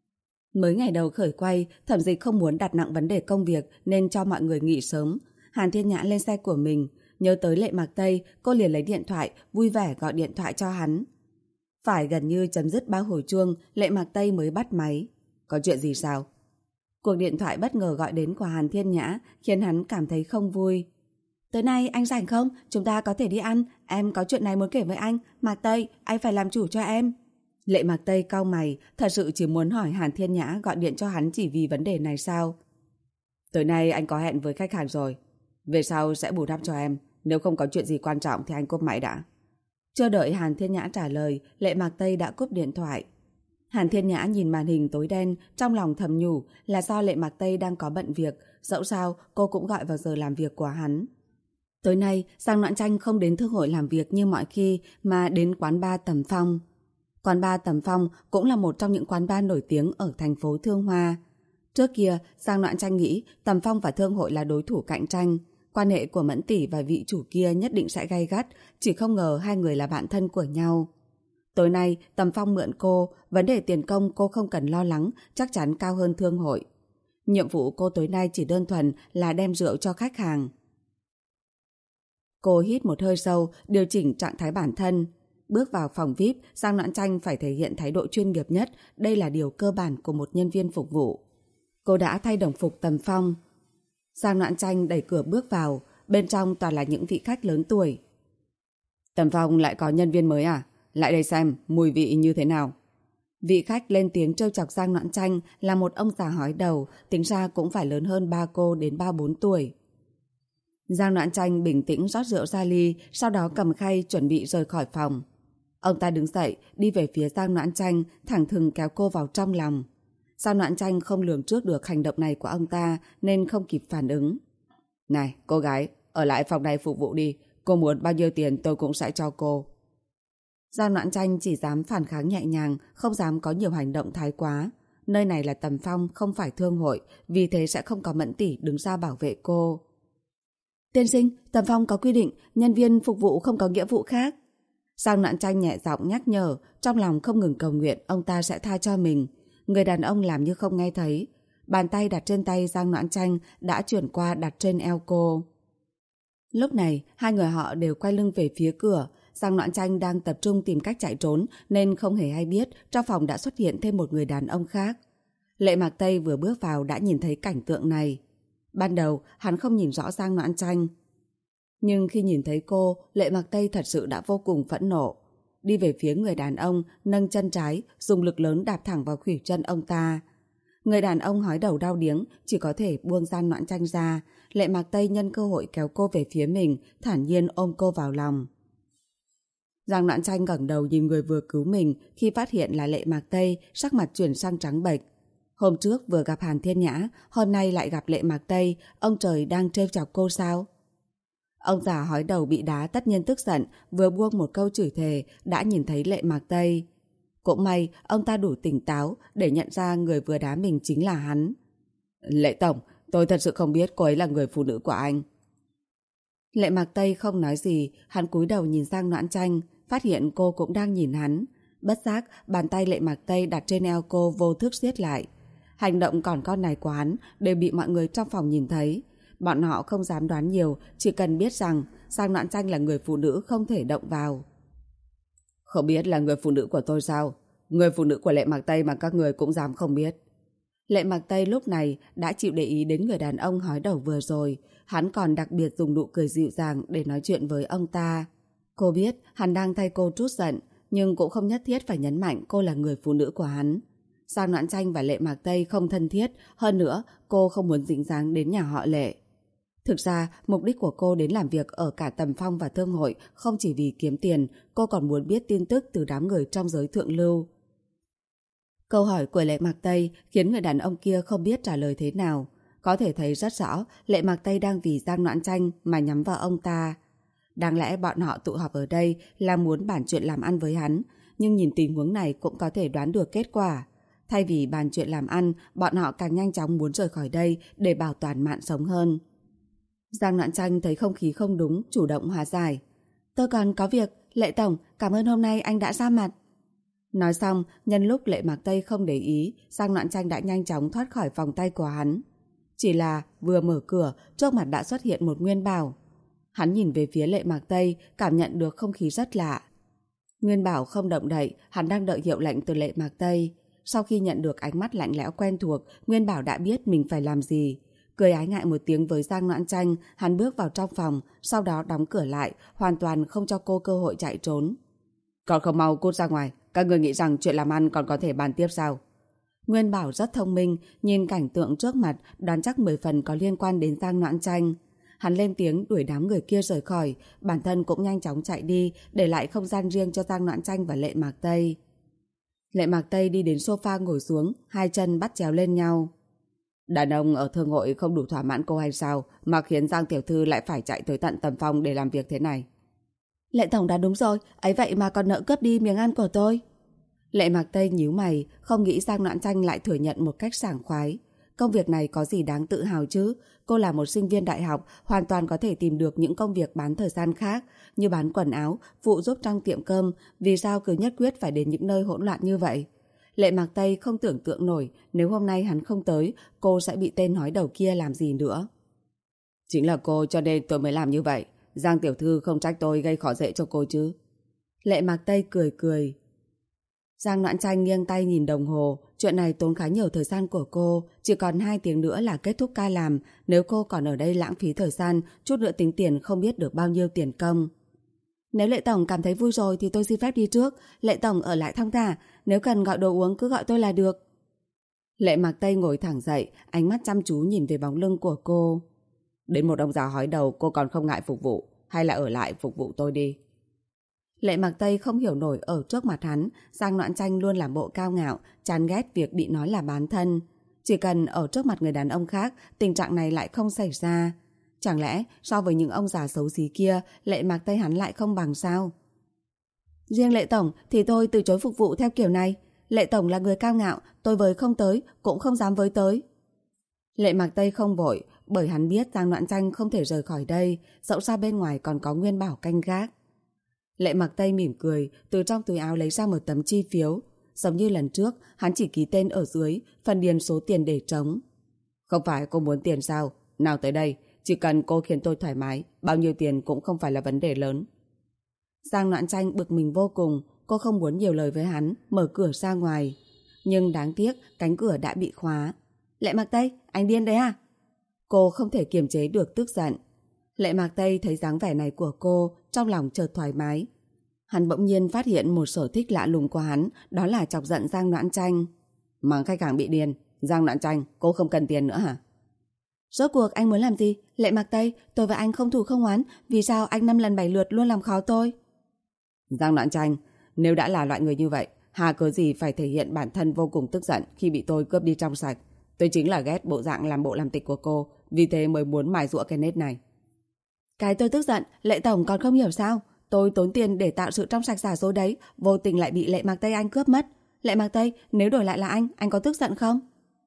Mới ngày đầu khởi quay, Thẩm Dịch không muốn đặt nặng vấn đề công việc nên cho mọi người nghỉ sớm. Hàn Thiên Nhã lên xe của mình, nhớ tới Lệ Mạc Tây, cô liền lấy điện thoại, vui vẻ gọi điện thoại cho hắn. Phải gần như chấm dứt bao hồi chuông, Lệ Mạc Tây mới bắt máy. Có chuyện gì sao? Cuộc điện thoại bất ngờ gọi đến của Hàn Thiên Nhã khiến hắn cảm thấy không vui. Tối nay anh rảnh không? Chúng ta có thể đi ăn. Em có chuyện này muốn kể với anh. Mạc Tây, anh phải làm chủ cho em. Lệ Mạc Tây cau mày, thật sự chỉ muốn hỏi Hàn Thiên Nhã gọi điện cho hắn chỉ vì vấn đề này sao? Tối nay anh có hẹn với khách hàng rồi. Về sau sẽ bù đắp cho em. Nếu không có chuyện gì quan trọng thì anh cúp máy đã. Chưa đợi Hàn Thiên Nhã trả lời, Lệ Mạc Tây đã cúp điện thoại. Hàn Thiên Nhã nhìn màn hình tối đen, trong lòng thầm nhủ là do Lệ Mạc Tây đang có bận việc, dẫu sao cô cũng gọi vào giờ làm việc của hắn. Tối nay, Giang Noãn Chanh không đến thư hội làm việc như mọi khi mà đến quán bar Tầm Phong. Quán bar Tầm Phong cũng là một trong những quán bar nổi tiếng ở thành phố Thương Hoa. Trước kia, Giang Noãn Chanh nghĩ Tầm Phong và Thương hội là đối thủ cạnh tranh. Quan hệ của Mẫn Tỷ và vị chủ kia nhất định sẽ gay gắt, chỉ không ngờ hai người là bạn thân của nhau. Tối nay, Tầm Phong mượn cô, vấn đề tiền công cô không cần lo lắng, chắc chắn cao hơn Thương hội. Nhiệm vụ cô tối nay chỉ đơn thuần là đem rượu cho khách hàng. Cô hít một hơi sâu, điều chỉnh trạng thái bản thân. Bước vào phòng VIP, Giang Noãn Chanh phải thể hiện thái độ chuyên nghiệp nhất, đây là điều cơ bản của một nhân viên phục vụ. Cô đã thay đồng phục Tầm Phong. Giang Noãn Chanh đẩy cửa bước vào, bên trong toàn là những vị khách lớn tuổi. Tầm Phong lại có nhân viên mới à? Lại đây xem, mùi vị như thế nào? Vị khách lên tiếng trêu chọc Giang Noãn Chanh là một ông già hói đầu, tính ra cũng phải lớn hơn ba cô đến 3-4 tuổi. Giang Noãn Chanh bình tĩnh rót rượu ra ly, sau đó cầm khay chuẩn bị rời khỏi phòng. Ông ta đứng dậy, đi về phía Giang Noãn Chanh, thẳng thừng kéo cô vào trong lòng. Giang Noãn Chanh không lường trước được hành động này của ông ta nên không kịp phản ứng. Này, cô gái, ở lại phòng này phục vụ đi, Cô muốn bao nhiêu tiền tôi cũng sẽ cho cô. Giang Noãn Tranh chỉ dám phản kháng nhẹ nhàng, không dám có nhiều hành động thái quá. Nơi này là Tầm Phong, không phải thương hội, vì thế sẽ không có Mẫn tỷ đứng ra bảo vệ cô. Tiên sinh, Tầm Phong có quy định, nhân viên phục vụ không có nghĩa vụ khác. Giang Noãn Tranh nhẹ giọng nhắc nhở, trong lòng không ngừng cầu nguyện ông ta sẽ tha cho mình. Người đàn ông làm như không nghe thấy. Bàn tay đặt trên tay Giang Noãn Tranh đã chuyển qua đặt trên eo cô. Lúc này, hai người họ đều quay lưng về phía cửa. Giang Noãn Tranh đang tập trung tìm cách chạy trốn nên không hề hay biết trong phòng đã xuất hiện thêm một người đàn ông khác. Lệ Mạc Tây vừa bước vào đã nhìn thấy cảnh tượng này. Ban đầu, hắn không nhìn rõ Giang Noãn Tranh. Nhưng khi nhìn thấy cô, Lệ Mạc Tây thật sự đã vô cùng phẫn nộ. Đi về phía người đàn ông, nâng chân trái, dùng lực lớn đạp thẳng vào khuỷu chân ông ta. Người đàn ông hói đầu đau điếng, chỉ có thể buông Giang Noãn Tranh ra. Lệ Mạc Tây nhân cơ hội kéo cô về phía mình, thản nhiên ôm cô vào lòng. Giang Noãn Tranh ngẩng đầu nhìn người vừa cứu mình, khi phát hiện là Lệ Mạc Tây, sắc mặt chuyển sang trắng bệch. Hôm trước vừa gặp Hàn Thiên Nhã, hôm nay lại gặp Lệ Mạc Tây, ông trời đang trêu chọc cô sao? Ông già hói đầu bị đá tất nhiên tức giận, vừa buông một câu chửi thề đã nhìn thấy Lệ Mạc Tây. Cũng may ông ta đủ tỉnh táo để nhận ra người vừa đá mình chính là hắn. Lệ tổng, tôi thật sự không biết cô ấy là người phụ nữ của anh. Lệ Mạc Tây không nói gì, hắn cúi đầu nhìn Giang Noãn Tranh, phát hiện cô cũng đang nhìn hắn. Bất giác, bàn tay Lệ Mạc Tây đặt trên eo cô vô thức siết lại. Hành động còn con này của hắn đều bị mọi người trong phòng nhìn thấy. Bọn họ không dám đoán nhiều, chỉ cần biết rằng Giang Noãn Tranh là người phụ nữ không thể động vào. Không biết là người phụ nữ của tôi sao? Người phụ nữ của Lệ Mạc Tây mà các người cũng dám không biết. Lệ Mạc Tây lúc này đã chịu để ý đến người đàn ông hói đầu vừa rồi. Hắn còn đặc biệt dùng nụ cười dịu dàng để nói chuyện với ông ta. Cô biết hắn đang thay cô trút giận, nhưng cũng không nhất thiết phải nhấn mạnh cô là người phụ nữ của hắn. Giang Noãn Tranh và Lệ Mạc Tây không thân thiết, hơn nữa cô không muốn dính dáng đến nhà họ Lệ. Thực ra, mục đích của cô đến làm việc ở cả Tầm Phong và Thương hội không chỉ vì kiếm tiền, cô còn muốn biết tin tức từ đám người trong giới thượng lưu. Câu hỏi của Lệ Mạc Tây khiến người đàn ông kia không biết trả lời thế nào. Có thể thấy rất rõ Lệ Mạc Tây đang vì Giang Noãn Tranh mà nhắm vào ông ta. Đáng lẽ bọn họ tụ họp ở đây là muốn bàn chuyện làm ăn với hắn, nhưng nhìn tình huống này cũng có thể đoán được kết quả. Thay vì bàn chuyện làm ăn, bọn họ càng nhanh chóng muốn rời khỏi đây để bảo toàn mạng sống hơn. Giang Noãn Tranh thấy không khí không đúng, chủ động hòa giải. Tôi còn có việc, Lệ Tổng, cảm ơn hôm nay anh đã ra mặt. Nói xong, nhân lúc Lệ Mạc Tây không để ý, Giang Noãn Tranh đã nhanh chóng thoát khỏi vòng tay của hắn. Chỉ là vừa mở cửa, trước mặt đã xuất hiện một Nguyên Bảo. Hắn nhìn về phía Lệ Mạc Tây, cảm nhận được không khí rất lạ. Nguyên Bảo không động đậy, hắn đang đợi hiệu lệnh từ Lệ Mạc Tây. Sau khi nhận được ánh mắt lạnh lẽo quen thuộc, Nguyên Bảo đã biết mình phải làm gì. Cười ái ngại một tiếng với Giang Noãn Tranh, hắn bước vào trong phòng, sau đó đóng cửa lại, hoàn toàn không cho cô cơ hội chạy trốn. Còn không mau cút ra ngoài, các người nghĩ rằng chuyện làm ăn còn có thể bàn tiếp sao? Nguyên Bảo rất thông minh, nhìn cảnh tượng trước mặt, đoán chắc 10 phần có liên quan đến Giang Noãn Tranh. Hắn lên tiếng đuổi đám người kia rời khỏi, bản thân cũng nhanh chóng chạy đi, để lại không gian riêng cho Giang Noãn Tranh và Lệ Mạc Tây. Lệ Mạc Tây đi đến sofa ngồi xuống, hai chân bắt chéo lên nhau. Đàn ông ở thương hội không đủ thỏa mãn cô hay sao mà khiến Giang tiểu thư lại phải chạy tới tận Tầm Phong để làm việc thế này? Lệ tổng đã đúng rồi, ấy vậy mà còn nỡ cướp đi miếng ăn của tôi. Lệ Mạc Tây nhíu mày, không nghĩ Giang Noãn Tranh lại thừa nhận một cách sảng khoái. Công việc này có gì đáng tự hào chứ? Cô là một sinh viên đại học, hoàn toàn có thể tìm được những công việc bán thời gian khác, như bán quần áo, phụ giúp trong tiệm cơm. Vì sao cứ nhất quyết phải đến những nơi hỗn loạn như vậy? Lệ Mạc Tây không tưởng tượng nổi nếu hôm nay hắn không tới, cô sẽ bị tên hói đầu kia làm gì nữa. Chính là cô cho nên tôi mới làm như vậy. Giang tiểu thư không trách tôi gây khó dễ cho cô chứ? Lệ Mạc Tây cười cười. Giang Noãn Tranh nghiêng tay nhìn đồng hồ, chuyện này tốn khá nhiều thời gian của cô, chỉ còn 2 tiếng nữa là kết thúc ca làm, nếu cô còn ở đây lãng phí thời gian, chút nữa tính tiền không biết được bao nhiêu tiền công. Nếu Lệ tổng cảm thấy vui rồi thì tôi xin phép đi trước, Lệ tổng ở lại thong thả, nếu cần gọi đồ uống cứ gọi tôi là được. Lệ Mạc Tây ngồi thẳng dậy, ánh mắt chăm chú nhìn về bóng lưng của cô. Đến một ông già hói đầu cô còn không ngại phục vụ, hay là ở lại phục vụ tôi đi? Lệ Mạc Tây không hiểu nổi ở trước mặt hắn, Giang Noãn Tranh luôn làm bộ cao ngạo, chán ghét việc bị nói là bán thân. Chỉ cần ở trước mặt người đàn ông khác, tình trạng này lại không xảy ra. Chẳng lẽ so với những ông già xấu xí kia, Lệ Mạc Tây hắn lại không bằng sao? Riêng Lệ Tổng thì tôi từ chối phục vụ theo kiểu này. Lệ Tổng là người cao ngạo, tôi với không tới, cũng không dám với tới. Lệ Mạc Tây không vội, bởi hắn biết Giang Noãn Tranh không thể rời khỏi đây, dẫu sao bên ngoài còn có Nguyên Bảo canh gác. Lệ Mạc Tây mỉm cười, từ trong túi áo lấy ra một tấm chi phiếu. Giống như lần trước, hắn chỉ ký tên ở dưới, phần điền số tiền để trống. Không phải cô muốn tiền sao? Nào tới đây, chỉ cần cô khiến tôi thoải mái, bao nhiêu tiền cũng không phải là vấn đề lớn. Giang Noãn Tranh bực mình vô cùng, cô không muốn nhiều lời với hắn, mở cửa ra ngoài. Nhưng đáng tiếc, cánh cửa đã bị khóa. Lệ Mạc Tây, anh điên đấy à? Cô không thể kiềm chế được tức giận. Lệ Mạc Tây thấy dáng vẻ này của cô, trong lòng chợt thoải mái. Hắn bỗng nhiên phát hiện một sở thích lạ lùng của hắn, đó là chọc giận Giang Noãn Tranh. Mắng khách hàng bị điên. Giang Noãn Tranh, cô không cần tiền nữa hả? Rốt cuộc anh muốn làm gì? Lệ Mạc Tây, tôi và anh không thù không oán, vì sao anh 5 lần 7 lượt luôn làm khó tôi? Giang Noãn Tranh, nếu đã là loại người như vậy, hà cớ gì phải thể hiện bản thân vô cùng tức giận khi bị tôi cướp đi trong sạch. Tôi chính là ghét bộ dạng làm bộ làm tịch của cô, vì thế mới muốn mài giũa cái nết này. Cái tôi tức giận, Lệ Tổng còn không hiểu sao? Tôi tốn tiền để tạo sự trong sạch giả dối đấy, vô tình lại bị Lệ Mạc Tây anh cướp mất. Lệ Mạc Tây, nếu đổi lại là anh có tức giận không?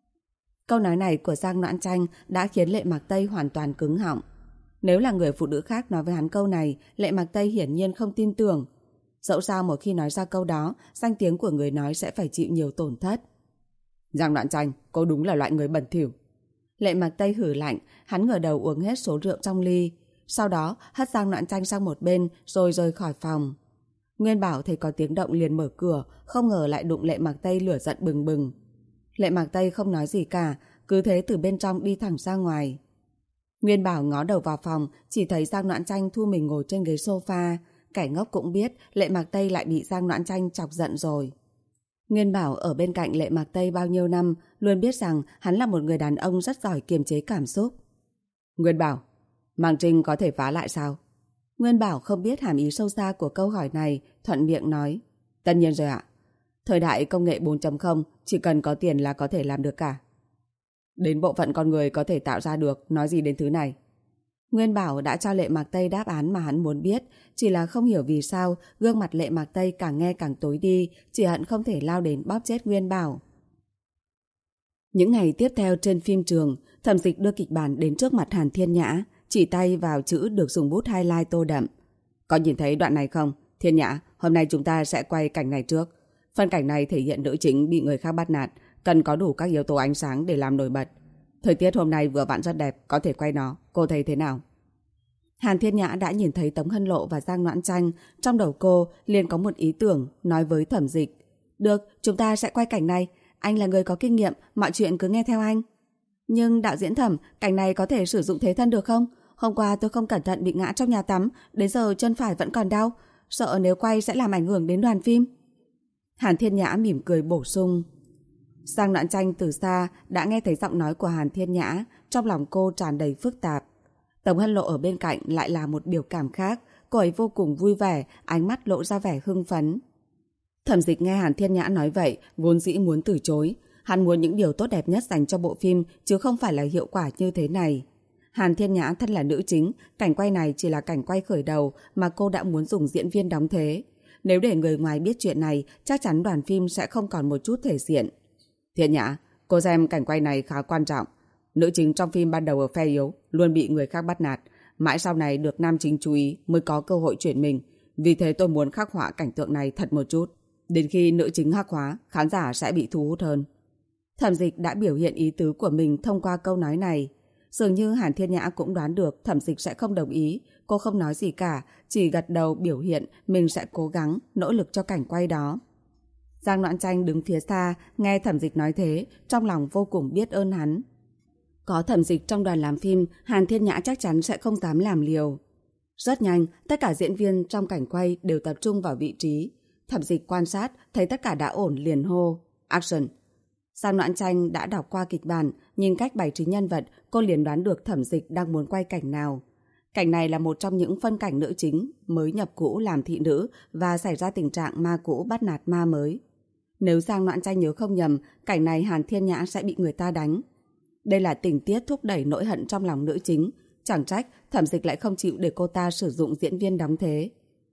Câu nói này của Giang Noãn Tranh đã khiến Lệ Mạc Tây hoàn toàn cứng họng. Nếu là người phụ nữ khác nói với hắn câu này, Lệ Mạc Tây hiển nhiên không tin tưởng. Dẫu sao một khi nói ra câu đó, danh tiếng của người nói sẽ phải chịu nhiều tổn thất. Giang Noãn Tranh, cô đúng là loại người bẩn thỉu. Lệ Mạc Tây hử lạnh, hắn ngửa đầu uống hết số rượu trong ly. Sau đó hất Giang Noãn Tranh sang một bên rồi rời khỏi phòng. Nguyên Bảo thấy có tiếng động liền mở cửa, không ngờ lại đụng Lệ Mạc Tây lửa giận bừng bừng. Lệ Mạc Tây không nói gì cả, cứ thế từ bên trong đi thẳng ra ngoài. Nguyên Bảo ngó đầu vào phòng, chỉ thấy Giang Noãn Tranh thu mình ngồi trên ghế sofa. Kẻ ngốc cũng biết Lệ Mạc Tây lại bị Giang Noãn Tranh chọc giận rồi. Nguyên Bảo ở bên cạnh Lệ Mạc Tây bao nhiêu năm, luôn biết rằng hắn là một người đàn ông rất giỏi kiềm chế cảm xúc. Nguyên Bảo, Màng Trinh có thể phá lại sao? Nguyên Bảo không biết hàm ý sâu xa của câu hỏi này, thuận miệng nói. Tất nhiên rồi ạ. Thời đại công nghệ 4.0, chỉ cần có tiền là có thể làm được cả. Đến bộ phận con người có thể tạo ra được, nói gì đến thứ này? Nguyên Bảo đã cho Lệ Mạc Tây đáp án mà hắn muốn biết, chỉ là không hiểu vì sao gương mặt Lệ Mạc Tây càng nghe càng tối đi, chỉ hận không thể lao đến bóp chết Nguyên Bảo. Những ngày tiếp theo trên phim trường, Thẩm Dịch đưa kịch bản đến trước mặt Hàn Thiên Nhã, chỉ tay vào chữ được dùng bút highlight tô đậm. Có nhìn thấy đoạn này không? Thiên Nhã, hôm nay chúng ta sẽ quay cảnh này trước. Phân cảnh này thể hiện nữ chính bị người khác bắt nạt, cần có đủ các yếu tố ánh sáng để làm nổi bật. Thời tiết hôm nay vừa vặn rất đẹp, có thể quay nó. Cô thấy thế nào? Hàn Thiên Nhã đã nhìn thấy Tống Hân Lộ và Giang Noãn Tranh. Trong đầu cô liền có một ý tưởng, nói với Thẩm Dịch. Được, chúng ta sẽ quay cảnh này. Anh là người có kinh nghiệm, mọi chuyện cứ nghe theo anh. Nhưng đạo diễn Thẩm, cảnh này có thể sử dụng thế thân được không? Hôm qua tôi không cẩn thận bị ngã trong nhà tắm, đến giờ chân phải vẫn còn đau. Sợ nếu quay sẽ làm ảnh hưởng đến đoàn phim. Hàn Thiên Nhã mỉm cười bổ sung. Giang Noãn Tranh từ xa đã nghe thấy giọng nói của Hàn Thiên Nhã, trong lòng cô tràn đầy phức tạp. Tống Hân Lộ ở bên cạnh lại là một biểu cảm khác, cô ấy vô cùng vui vẻ, ánh mắt lộ ra vẻ hưng phấn. Thẩm Dịch nghe Hàn Thiên Nhã nói vậy, vốn dĩ muốn từ chối. Hắn muốn những điều tốt đẹp nhất dành cho bộ phim, chứ không phải là hiệu quả như thế này. Hàn Thiên Nhã thân là nữ chính, cảnh quay này chỉ là cảnh quay khởi đầu mà cô đã muốn dùng diễn viên đóng thế. Nếu để người ngoài biết chuyện này, chắc chắn đoàn phim sẽ không còn một chút thể diện. Thiên Nhã, cô xem cảnh quay này khá quan trọng. Nữ chính trong phim ban đầu ở phe yếu, luôn bị người khác bắt nạt. Mãi sau này được nam chính chú ý mới có cơ hội chuyển mình. Vì thế tôi muốn khắc họa cảnh tượng này thật một chút. Đến khi nữ chính hắc hóa, khán giả sẽ bị thu hút hơn. Thẩm Dịch đã biểu hiện ý tứ của mình thông qua câu nói này. Dường như Hàn Thiên Nhã cũng đoán được Thẩm Dịch sẽ không đồng ý. Cô không nói gì cả, chỉ gật đầu biểu hiện mình sẽ cố gắng, nỗ lực cho cảnh quay đó. Giang Noãn Tranh đứng phía xa, nghe Thẩm Dịch nói thế, trong lòng vô cùng biết ơn hắn. Có Thẩm Dịch trong đoàn làm phim, Hàn Thiên Nhã chắc chắn sẽ không dám làm liều. Rất nhanh, tất cả diễn viên trong cảnh quay đều tập trung vào vị trí. Thẩm Dịch quan sát, thấy tất cả đã ổn liền hô. Action! Giang Noãn Tranh đã đọc qua kịch bản, nhìn cách bày trí nhân vật, cô liền đoán được Thẩm Dịch đang muốn quay cảnh nào. Cảnh này là một trong những phân cảnh nữ chính mới nhập cũ làm thị nữ và xảy ra tình trạng ma cũ bắt nạt ma mới. Nếu Giang Noãn Tranh nhớ không nhầm, cảnh này Hàn Thiên Nhã sẽ bị người ta đánh. Đây là tình tiết thúc đẩy nỗi hận trong lòng nữ chính, Chẳng trách Thẩm Dịch lại không chịu để cô ta sử dụng diễn viên đóng thế.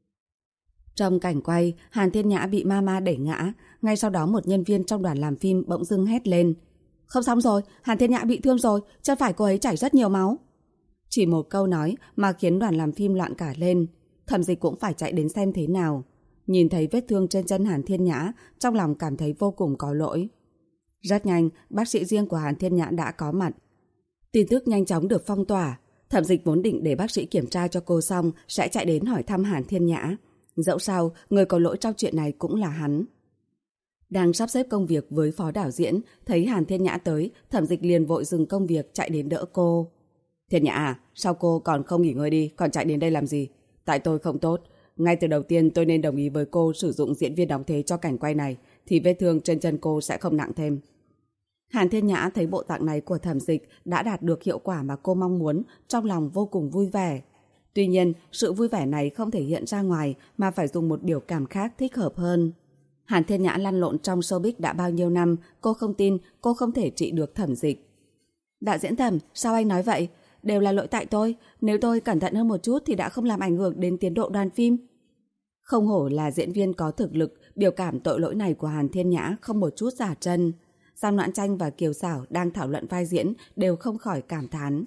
Trong cảnh quay, Hàn Thiên Nhã bị Mama đẩy ngã. Ngay sau đó một nhân viên trong đoàn làm phim bỗng dưng hét lên: "Không xong rồi, Hàn Thiên Nhã bị thương rồi, chân phải cô ấy chảy rất nhiều máu." Chỉ một câu nói mà khiến đoàn làm phim loạn cả lên. Thẩm Dịch cũng phải chạy đến xem thế nào. Nhìn thấy vết thương trên chân Hàn Thiên Nhã, trong lòng cảm thấy vô cùng có lỗi. Rất nhanh, bác sĩ riêng của Hàn Thiên Nhã đã có mặt. Tin tức nhanh chóng được phong tỏa. Thẩm Dịch vốn định để bác sĩ kiểm tra cho cô xong sẽ chạy đến hỏi thăm Hàn Thiên Nhã. Dẫu sao, người có lỗi trong chuyện này cũng là hắn. Đang sắp xếp công việc với phó đạo diễn, thấy Hàn Thiên Nhã tới, Thẩm Dịch liền vội dừng công việc chạy đến đỡ cô. "Thiên Nhã à, sao cô còn không nghỉ ngơi đi, còn chạy đến đây làm gì? Tại tôi không tốt. Ngay từ đầu tiên tôi nên đồng ý với cô sử dụng diễn viên đóng thế cho cảnh quay này, thì vết thương trên chân cô sẽ không nặng thêm." Hàn Thiên Nhã thấy bộ dạng này của Thẩm Dịch đã đạt được hiệu quả mà cô mong muốn, trong lòng vô cùng vui vẻ. Tuy nhiên, sự vui vẻ này không thể hiện ra ngoài mà phải dùng một biểu cảm khác thích hợp hơn. Hàn Thiên Nhã lăn lộn trong showbiz đã bao nhiêu năm, cô không tin cô không thể trị được Thẩm Dịch. "Đạo diễn Thẩm, sao anh nói vậy? Đều là lỗi tại tôi. Nếu tôi cẩn thận hơn một chút thì đã không làm ảnh hưởng đến tiến độ đoàn phim." Không hổ là diễn viên có thực lực, biểu cảm tội lỗi này của Hàn Thiên Nhã không một chút giả chân. Giang Noãn Tranh và Kiều Xảo đang thảo luận vai diễn đều không khỏi cảm thán.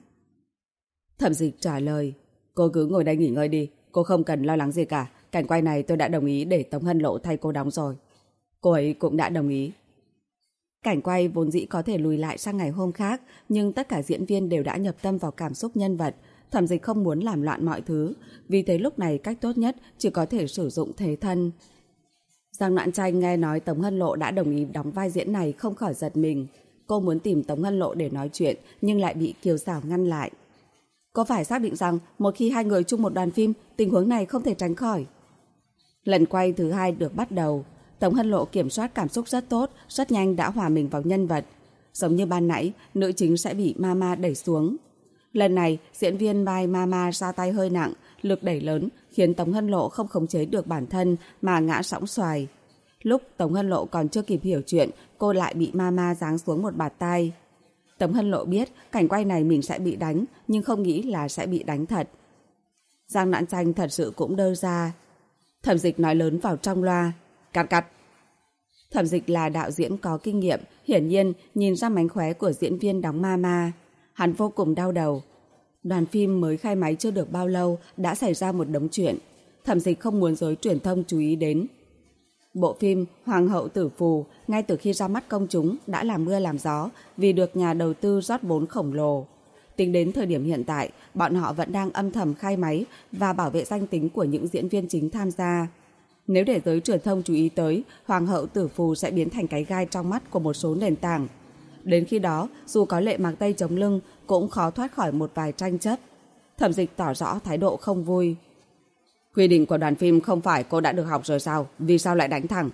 Thẩm Dịch trả lời: "Cô cứ ngồi đây nghỉ ngơi đi, cô không cần lo lắng gì cả. Cảnh quay này tôi đã đồng ý để Tống Hân Lộ thay cô đóng rồi." Cô ấy cũng đã đồng ý. Cảnh quay vốn dĩ có thể lùi lại sang ngày hôm khác, nhưng tất cả diễn viên đều đã nhập tâm vào cảm xúc nhân vật. Thẩm Dịch không muốn làm loạn mọi thứ, vì thế lúc này cách tốt nhất chỉ có thể sử dụng thế thân. Giang Noãn Tranh nghe nói Tống Hân Lộ đã đồng ý đóng vai diễn này không khỏi giật mình. Cô muốn tìm Tống Hân Lộ để nói chuyện, nhưng lại bị Kiều Xảo ngăn lại. "Có phải xác định rằng một khi hai người chung một đoàn phim, tình huống này không thể tránh khỏi?" Lần quay thứ 2 được bắt đầu. Tống Hân Lộ kiểm soát cảm xúc rất tốt, rất nhanh đã hòa mình vào nhân vật. Giống như ban nãy, nữ chính sẽ bị Mama đẩy xuống. Lần này, diễn viên vai Mama ra tay hơi nặng, lực đẩy lớn khiến Tống Hân Lộ không khống chế được bản thân mà ngã sõng xoài. Lúc Tống Hân Lộ còn chưa kịp hiểu chuyện, cô lại bị Mama giáng xuống một bạt tai. Tống Hân Lộ biết cảnh quay này mình sẽ bị đánh, nhưng không nghĩ là sẽ bị đánh thật. Giang Noãn Tranh thật sự cũng đơ ra. Thẩm Dịch nói lớn vào trong loa: Cắt. Thẩm Dịch là đạo diễn có kinh nghiệm, hiển nhiên nhìn ra mánh khóe của diễn viên đóng Mama. Hắn vô cùng đau đầu. Đoàn phim mới khai máy chưa được bao lâu đã xảy ra một đống chuyện. Thẩm Dịch không muốn giới truyền thông chú ý đến. Bộ phim Hoàng hậu tử phù ngay từ khi ra mắt công chúng đã làm mưa làm gió vì được nhà đầu tư rót vốn khổng lồ. Tính đến thời điểm hiện tại, bọn họ vẫn đang âm thầm khai máy và bảo vệ danh tính của những diễn viên chính tham gia. Nếu để giới truyền thông chú ý tới, Hoàng hậu tử phù sẽ biến thành cái gai trong mắt của một số nền tảng. Đến khi đó, dù có Lệ Mặc Tây chống lưng, cũng khó thoát khỏi một vài tranh chấp. Thẩm Dịch tỏ rõ thái độ không vui. Quy định của đoàn phim không phải cô đã được học rồi sao? Vì sao lại đánh thẳng?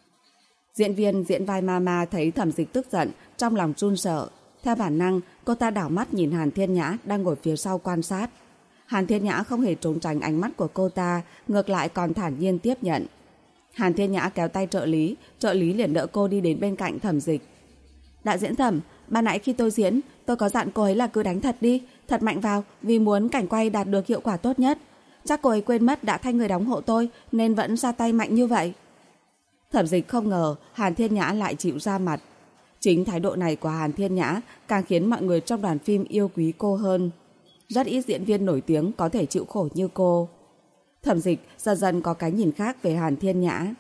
Diễn viên diễn vai Mama thấy Thẩm Dịch tức giận, trong lòng run sợ. Theo bản năng, cô ta đảo mắt nhìn Hàn Thiên Nhã đang ngồi phía sau quan sát. Hàn Thiên Nhã không hề trốn tránh ánh mắt của cô ta, ngược lại còn thản nhiên tiếp nhận. Hàn Thiên Nhã kéo tay trợ lý liền đỡ cô đi đến bên cạnh Thẩm Dịch. Đạo diễn Thẩm, ban nãy khi tôi diễn, tôi có dặn cô ấy là cứ đánh thật đi, thật mạnh vào, vì muốn cảnh quay đạt được hiệu quả tốt nhất. Chắc cô ấy quên mất đã thay người đóng hộ tôi, nên vẫn ra tay mạnh như vậy. Thẩm Dịch không ngờ Hàn Thiên Nhã lại chịu ra mặt. Chính thái độ này của Hàn Thiên Nhã càng khiến mọi người trong đoàn phim yêu quý cô hơn. Rất ít diễn viên nổi tiếng có thể chịu khổ như cô. Thẩm Dịch dần dần có cái nhìn khác về Hàn Thiên Nhã.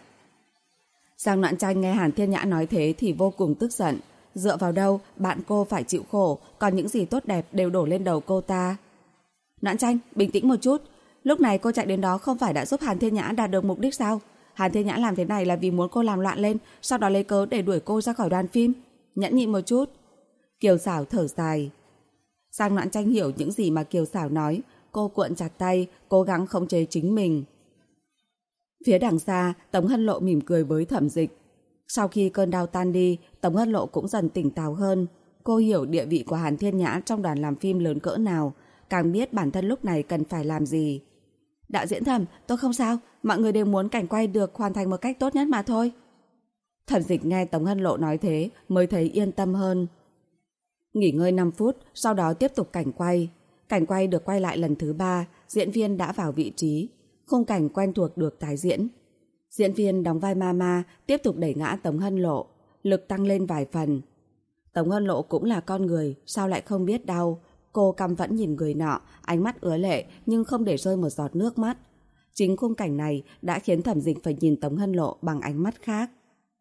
Giang Noãn Tranh nghe Hàn Thiên Nhã nói thế thì vô cùng tức giận. Dựa vào đâu bạn cô phải chịu khổ, còn những gì tốt đẹp đều đổ lên đầu cô ta. Noãn Tranh, bình tĩnh một chút. Lúc này cô chạy đến đó không phải đã giúp Hàn Thiên Nhã đạt được mục đích sao? Hàn Thiên Nhã làm thế này là vì muốn cô làm loạn lên, sau đó lấy cớ để đuổi cô ra khỏi đoàn phim. Nhẫn nhịn một chút. Kiều Xảo thở dài. Giang Noãn Tranh hiểu những gì mà Kiều Xảo nói. Cô cuộn chặt tay, cố gắng khống chế chính mình. Phía đằng xa, Tống Hân Lộ mỉm cười với Thẩm Dịch. Sau khi cơn đau tan đi, Tống Hân Lộ cũng dần tỉnh táo hơn. Cô hiểu địa vị của Hàn Thiên Nhã trong đoàn làm phim lớn cỡ nào, càng biết bản thân lúc này cần phải làm gì. Đạo diễn Thẩm, tôi không sao, mọi người đều muốn cảnh quay được hoàn thành một cách tốt nhất mà thôi. Thẩm Dịch nghe Tống Hân Lộ nói thế mới thấy yên tâm hơn. Nghỉ ngơi 5 phút, sau đó tiếp tục cảnh quay. Cảnh quay được quay lại lần thứ 3, diễn viên đã vào vị trí. Khung cảnh quen thuộc được tái diễn. Diễn viên đóng vai Mama tiếp tục đẩy ngã Tống Hân Lộ, lực tăng lên vài phần. Tống Hân Lộ cũng là con người, sao lại không biết đau. Cô căm phẫn nhìn người nọ, ánh mắt ứa lệ nhưng không để rơi một giọt nước mắt. Chính khung cảnh này đã khiến Thẩm Dịch phải nhìn Tống Hân Lộ bằng ánh mắt khác.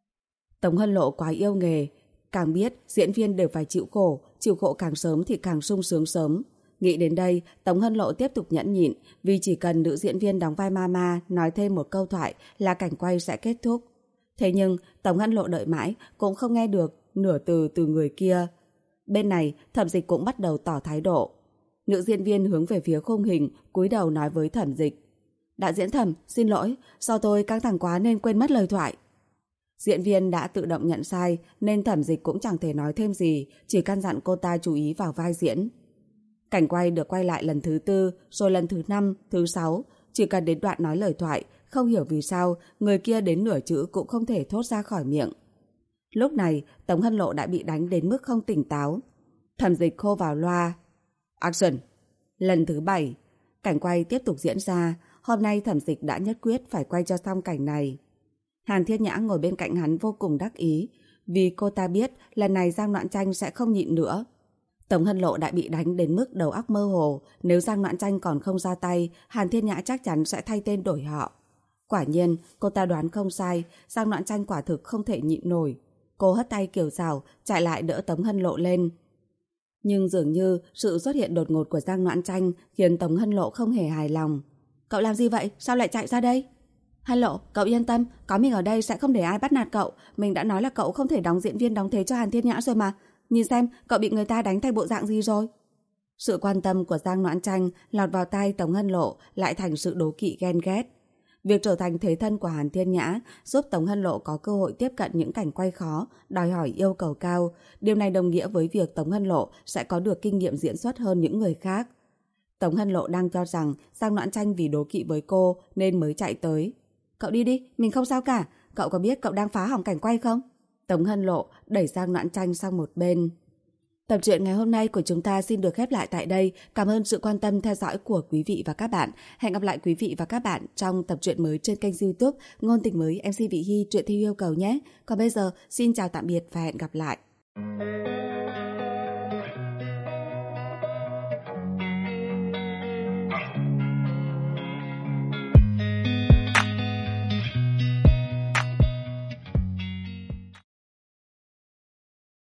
Tống Hân Lộ quá yêu nghề, càng biết diễn viên đều phải chịu khổ càng sớm thì càng sung sướng sớm. Nghĩ đến đây, Tống Hân Lộ tiếp tục nhẫn nhịn, vì chỉ cần nữ diễn viên đóng vai Mama nói thêm một câu thoại là cảnh quay sẽ kết thúc. Thế nhưng Tống Hân Lộ đợi mãi cũng không nghe được nửa từ từ người kia. Bên này Thẩm Dịch cũng bắt đầu tỏ thái độ. Nữ diễn viên hướng về phía khung hình, cúi đầu nói với Thẩm Dịch: "Đạo diễn Thẩm, xin lỗi, do tôi căng thẳng quá nên quên mất lời thoại." Diễn viên đã tự động nhận sai nên Thẩm Dịch cũng chẳng thể nói thêm gì, chỉ căn dặn cô ta chú ý vào vai diễn. Cảnh quay được quay lại lần thứ 4, rồi lần thứ 5, thứ 6. Chỉ cần đến đoạn nói lời thoại, không hiểu vì sao người kia đến nửa chữ cũng không thể thốt ra khỏi miệng. Lúc này Tống Hân Lộ đã bị đánh đến mức không tỉnh táo. Thẩm Dịch hô vào loa: "Action!" Lần thứ 7, cảnh quay tiếp tục diễn ra. Hôm nay Thẩm Dịch đã nhất quyết phải quay cho xong cảnh này. Hàn Thiên Nhã ngồi bên cạnh hắn vô cùng đắc ý, vì cô ta biết lần này Giang Noãn Tranh sẽ không nhịn nữa. Tống Hân Lộ đã bị đánh đến mức đầu óc mơ hồ, nếu Giang Noãn Tranh còn không ra tay, Hàn Thiên Nhã chắc chắn sẽ thay tên đổi họ. Quả nhiên, cô ta đoán không sai, Giang Noãn Tranh quả thực không thể nhịn nổi. Cô hất tay kiểu rào, chạy lại đỡ Tống Hân Lộ lên. Nhưng dường như sự xuất hiện đột ngột của Giang Noãn Tranh khiến Tống Hân Lộ không hề hài lòng. "Cậu làm gì vậy? Sao lại chạy ra đây?" "Hân Lộ, cậu yên tâm, có mình ở đây sẽ không để ai bắt nạt cậu. Mình đã nói là cậu không thể đóng diễn viên đóng thế cho Hàn Thiên Nhã rồi mà. Nhìn xem, cậu bị người ta đánh thành bộ dạng gì rồi." Sự quan tâm của Giang Noãn Tranh lọt vào tai Tống Hân Lộ lại thành sự đố kỵ ghen ghét. Việc trở thành thế thân của Hàn Thiên Nhã giúp Tống Hân Lộ có cơ hội tiếp cận những cảnh quay khó, đòi hỏi yêu cầu cao. Điều này đồng nghĩa với việc Tống Hân Lộ sẽ có được kinh nghiệm diễn xuất hơn những người khác. Tống Hân Lộ đang cho rằng Giang Noãn Tranh vì đố kỵ với cô nên mới chạy tới. "Cậu đi đi, mình không sao cả. Cậu có biết cậu đang phá hỏng cảnh quay không?" Tống Hân Lộ đẩy Giang Noãn Tranh sang một bên. Tập truyện ngày hôm nay của chúng ta xin được khép lại tại đây. Cảm ơn sự quan tâm theo dõi của quý vị và các bạn. Hẹn gặp lại quý vị và các bạn trong tập truyện mới trên kênh YouTube Ngôn Tình Mới MC Vị Hy truyện theo yêu cầu nhé. Còn bây giờ, xin chào tạm biệt và hẹn gặp lại.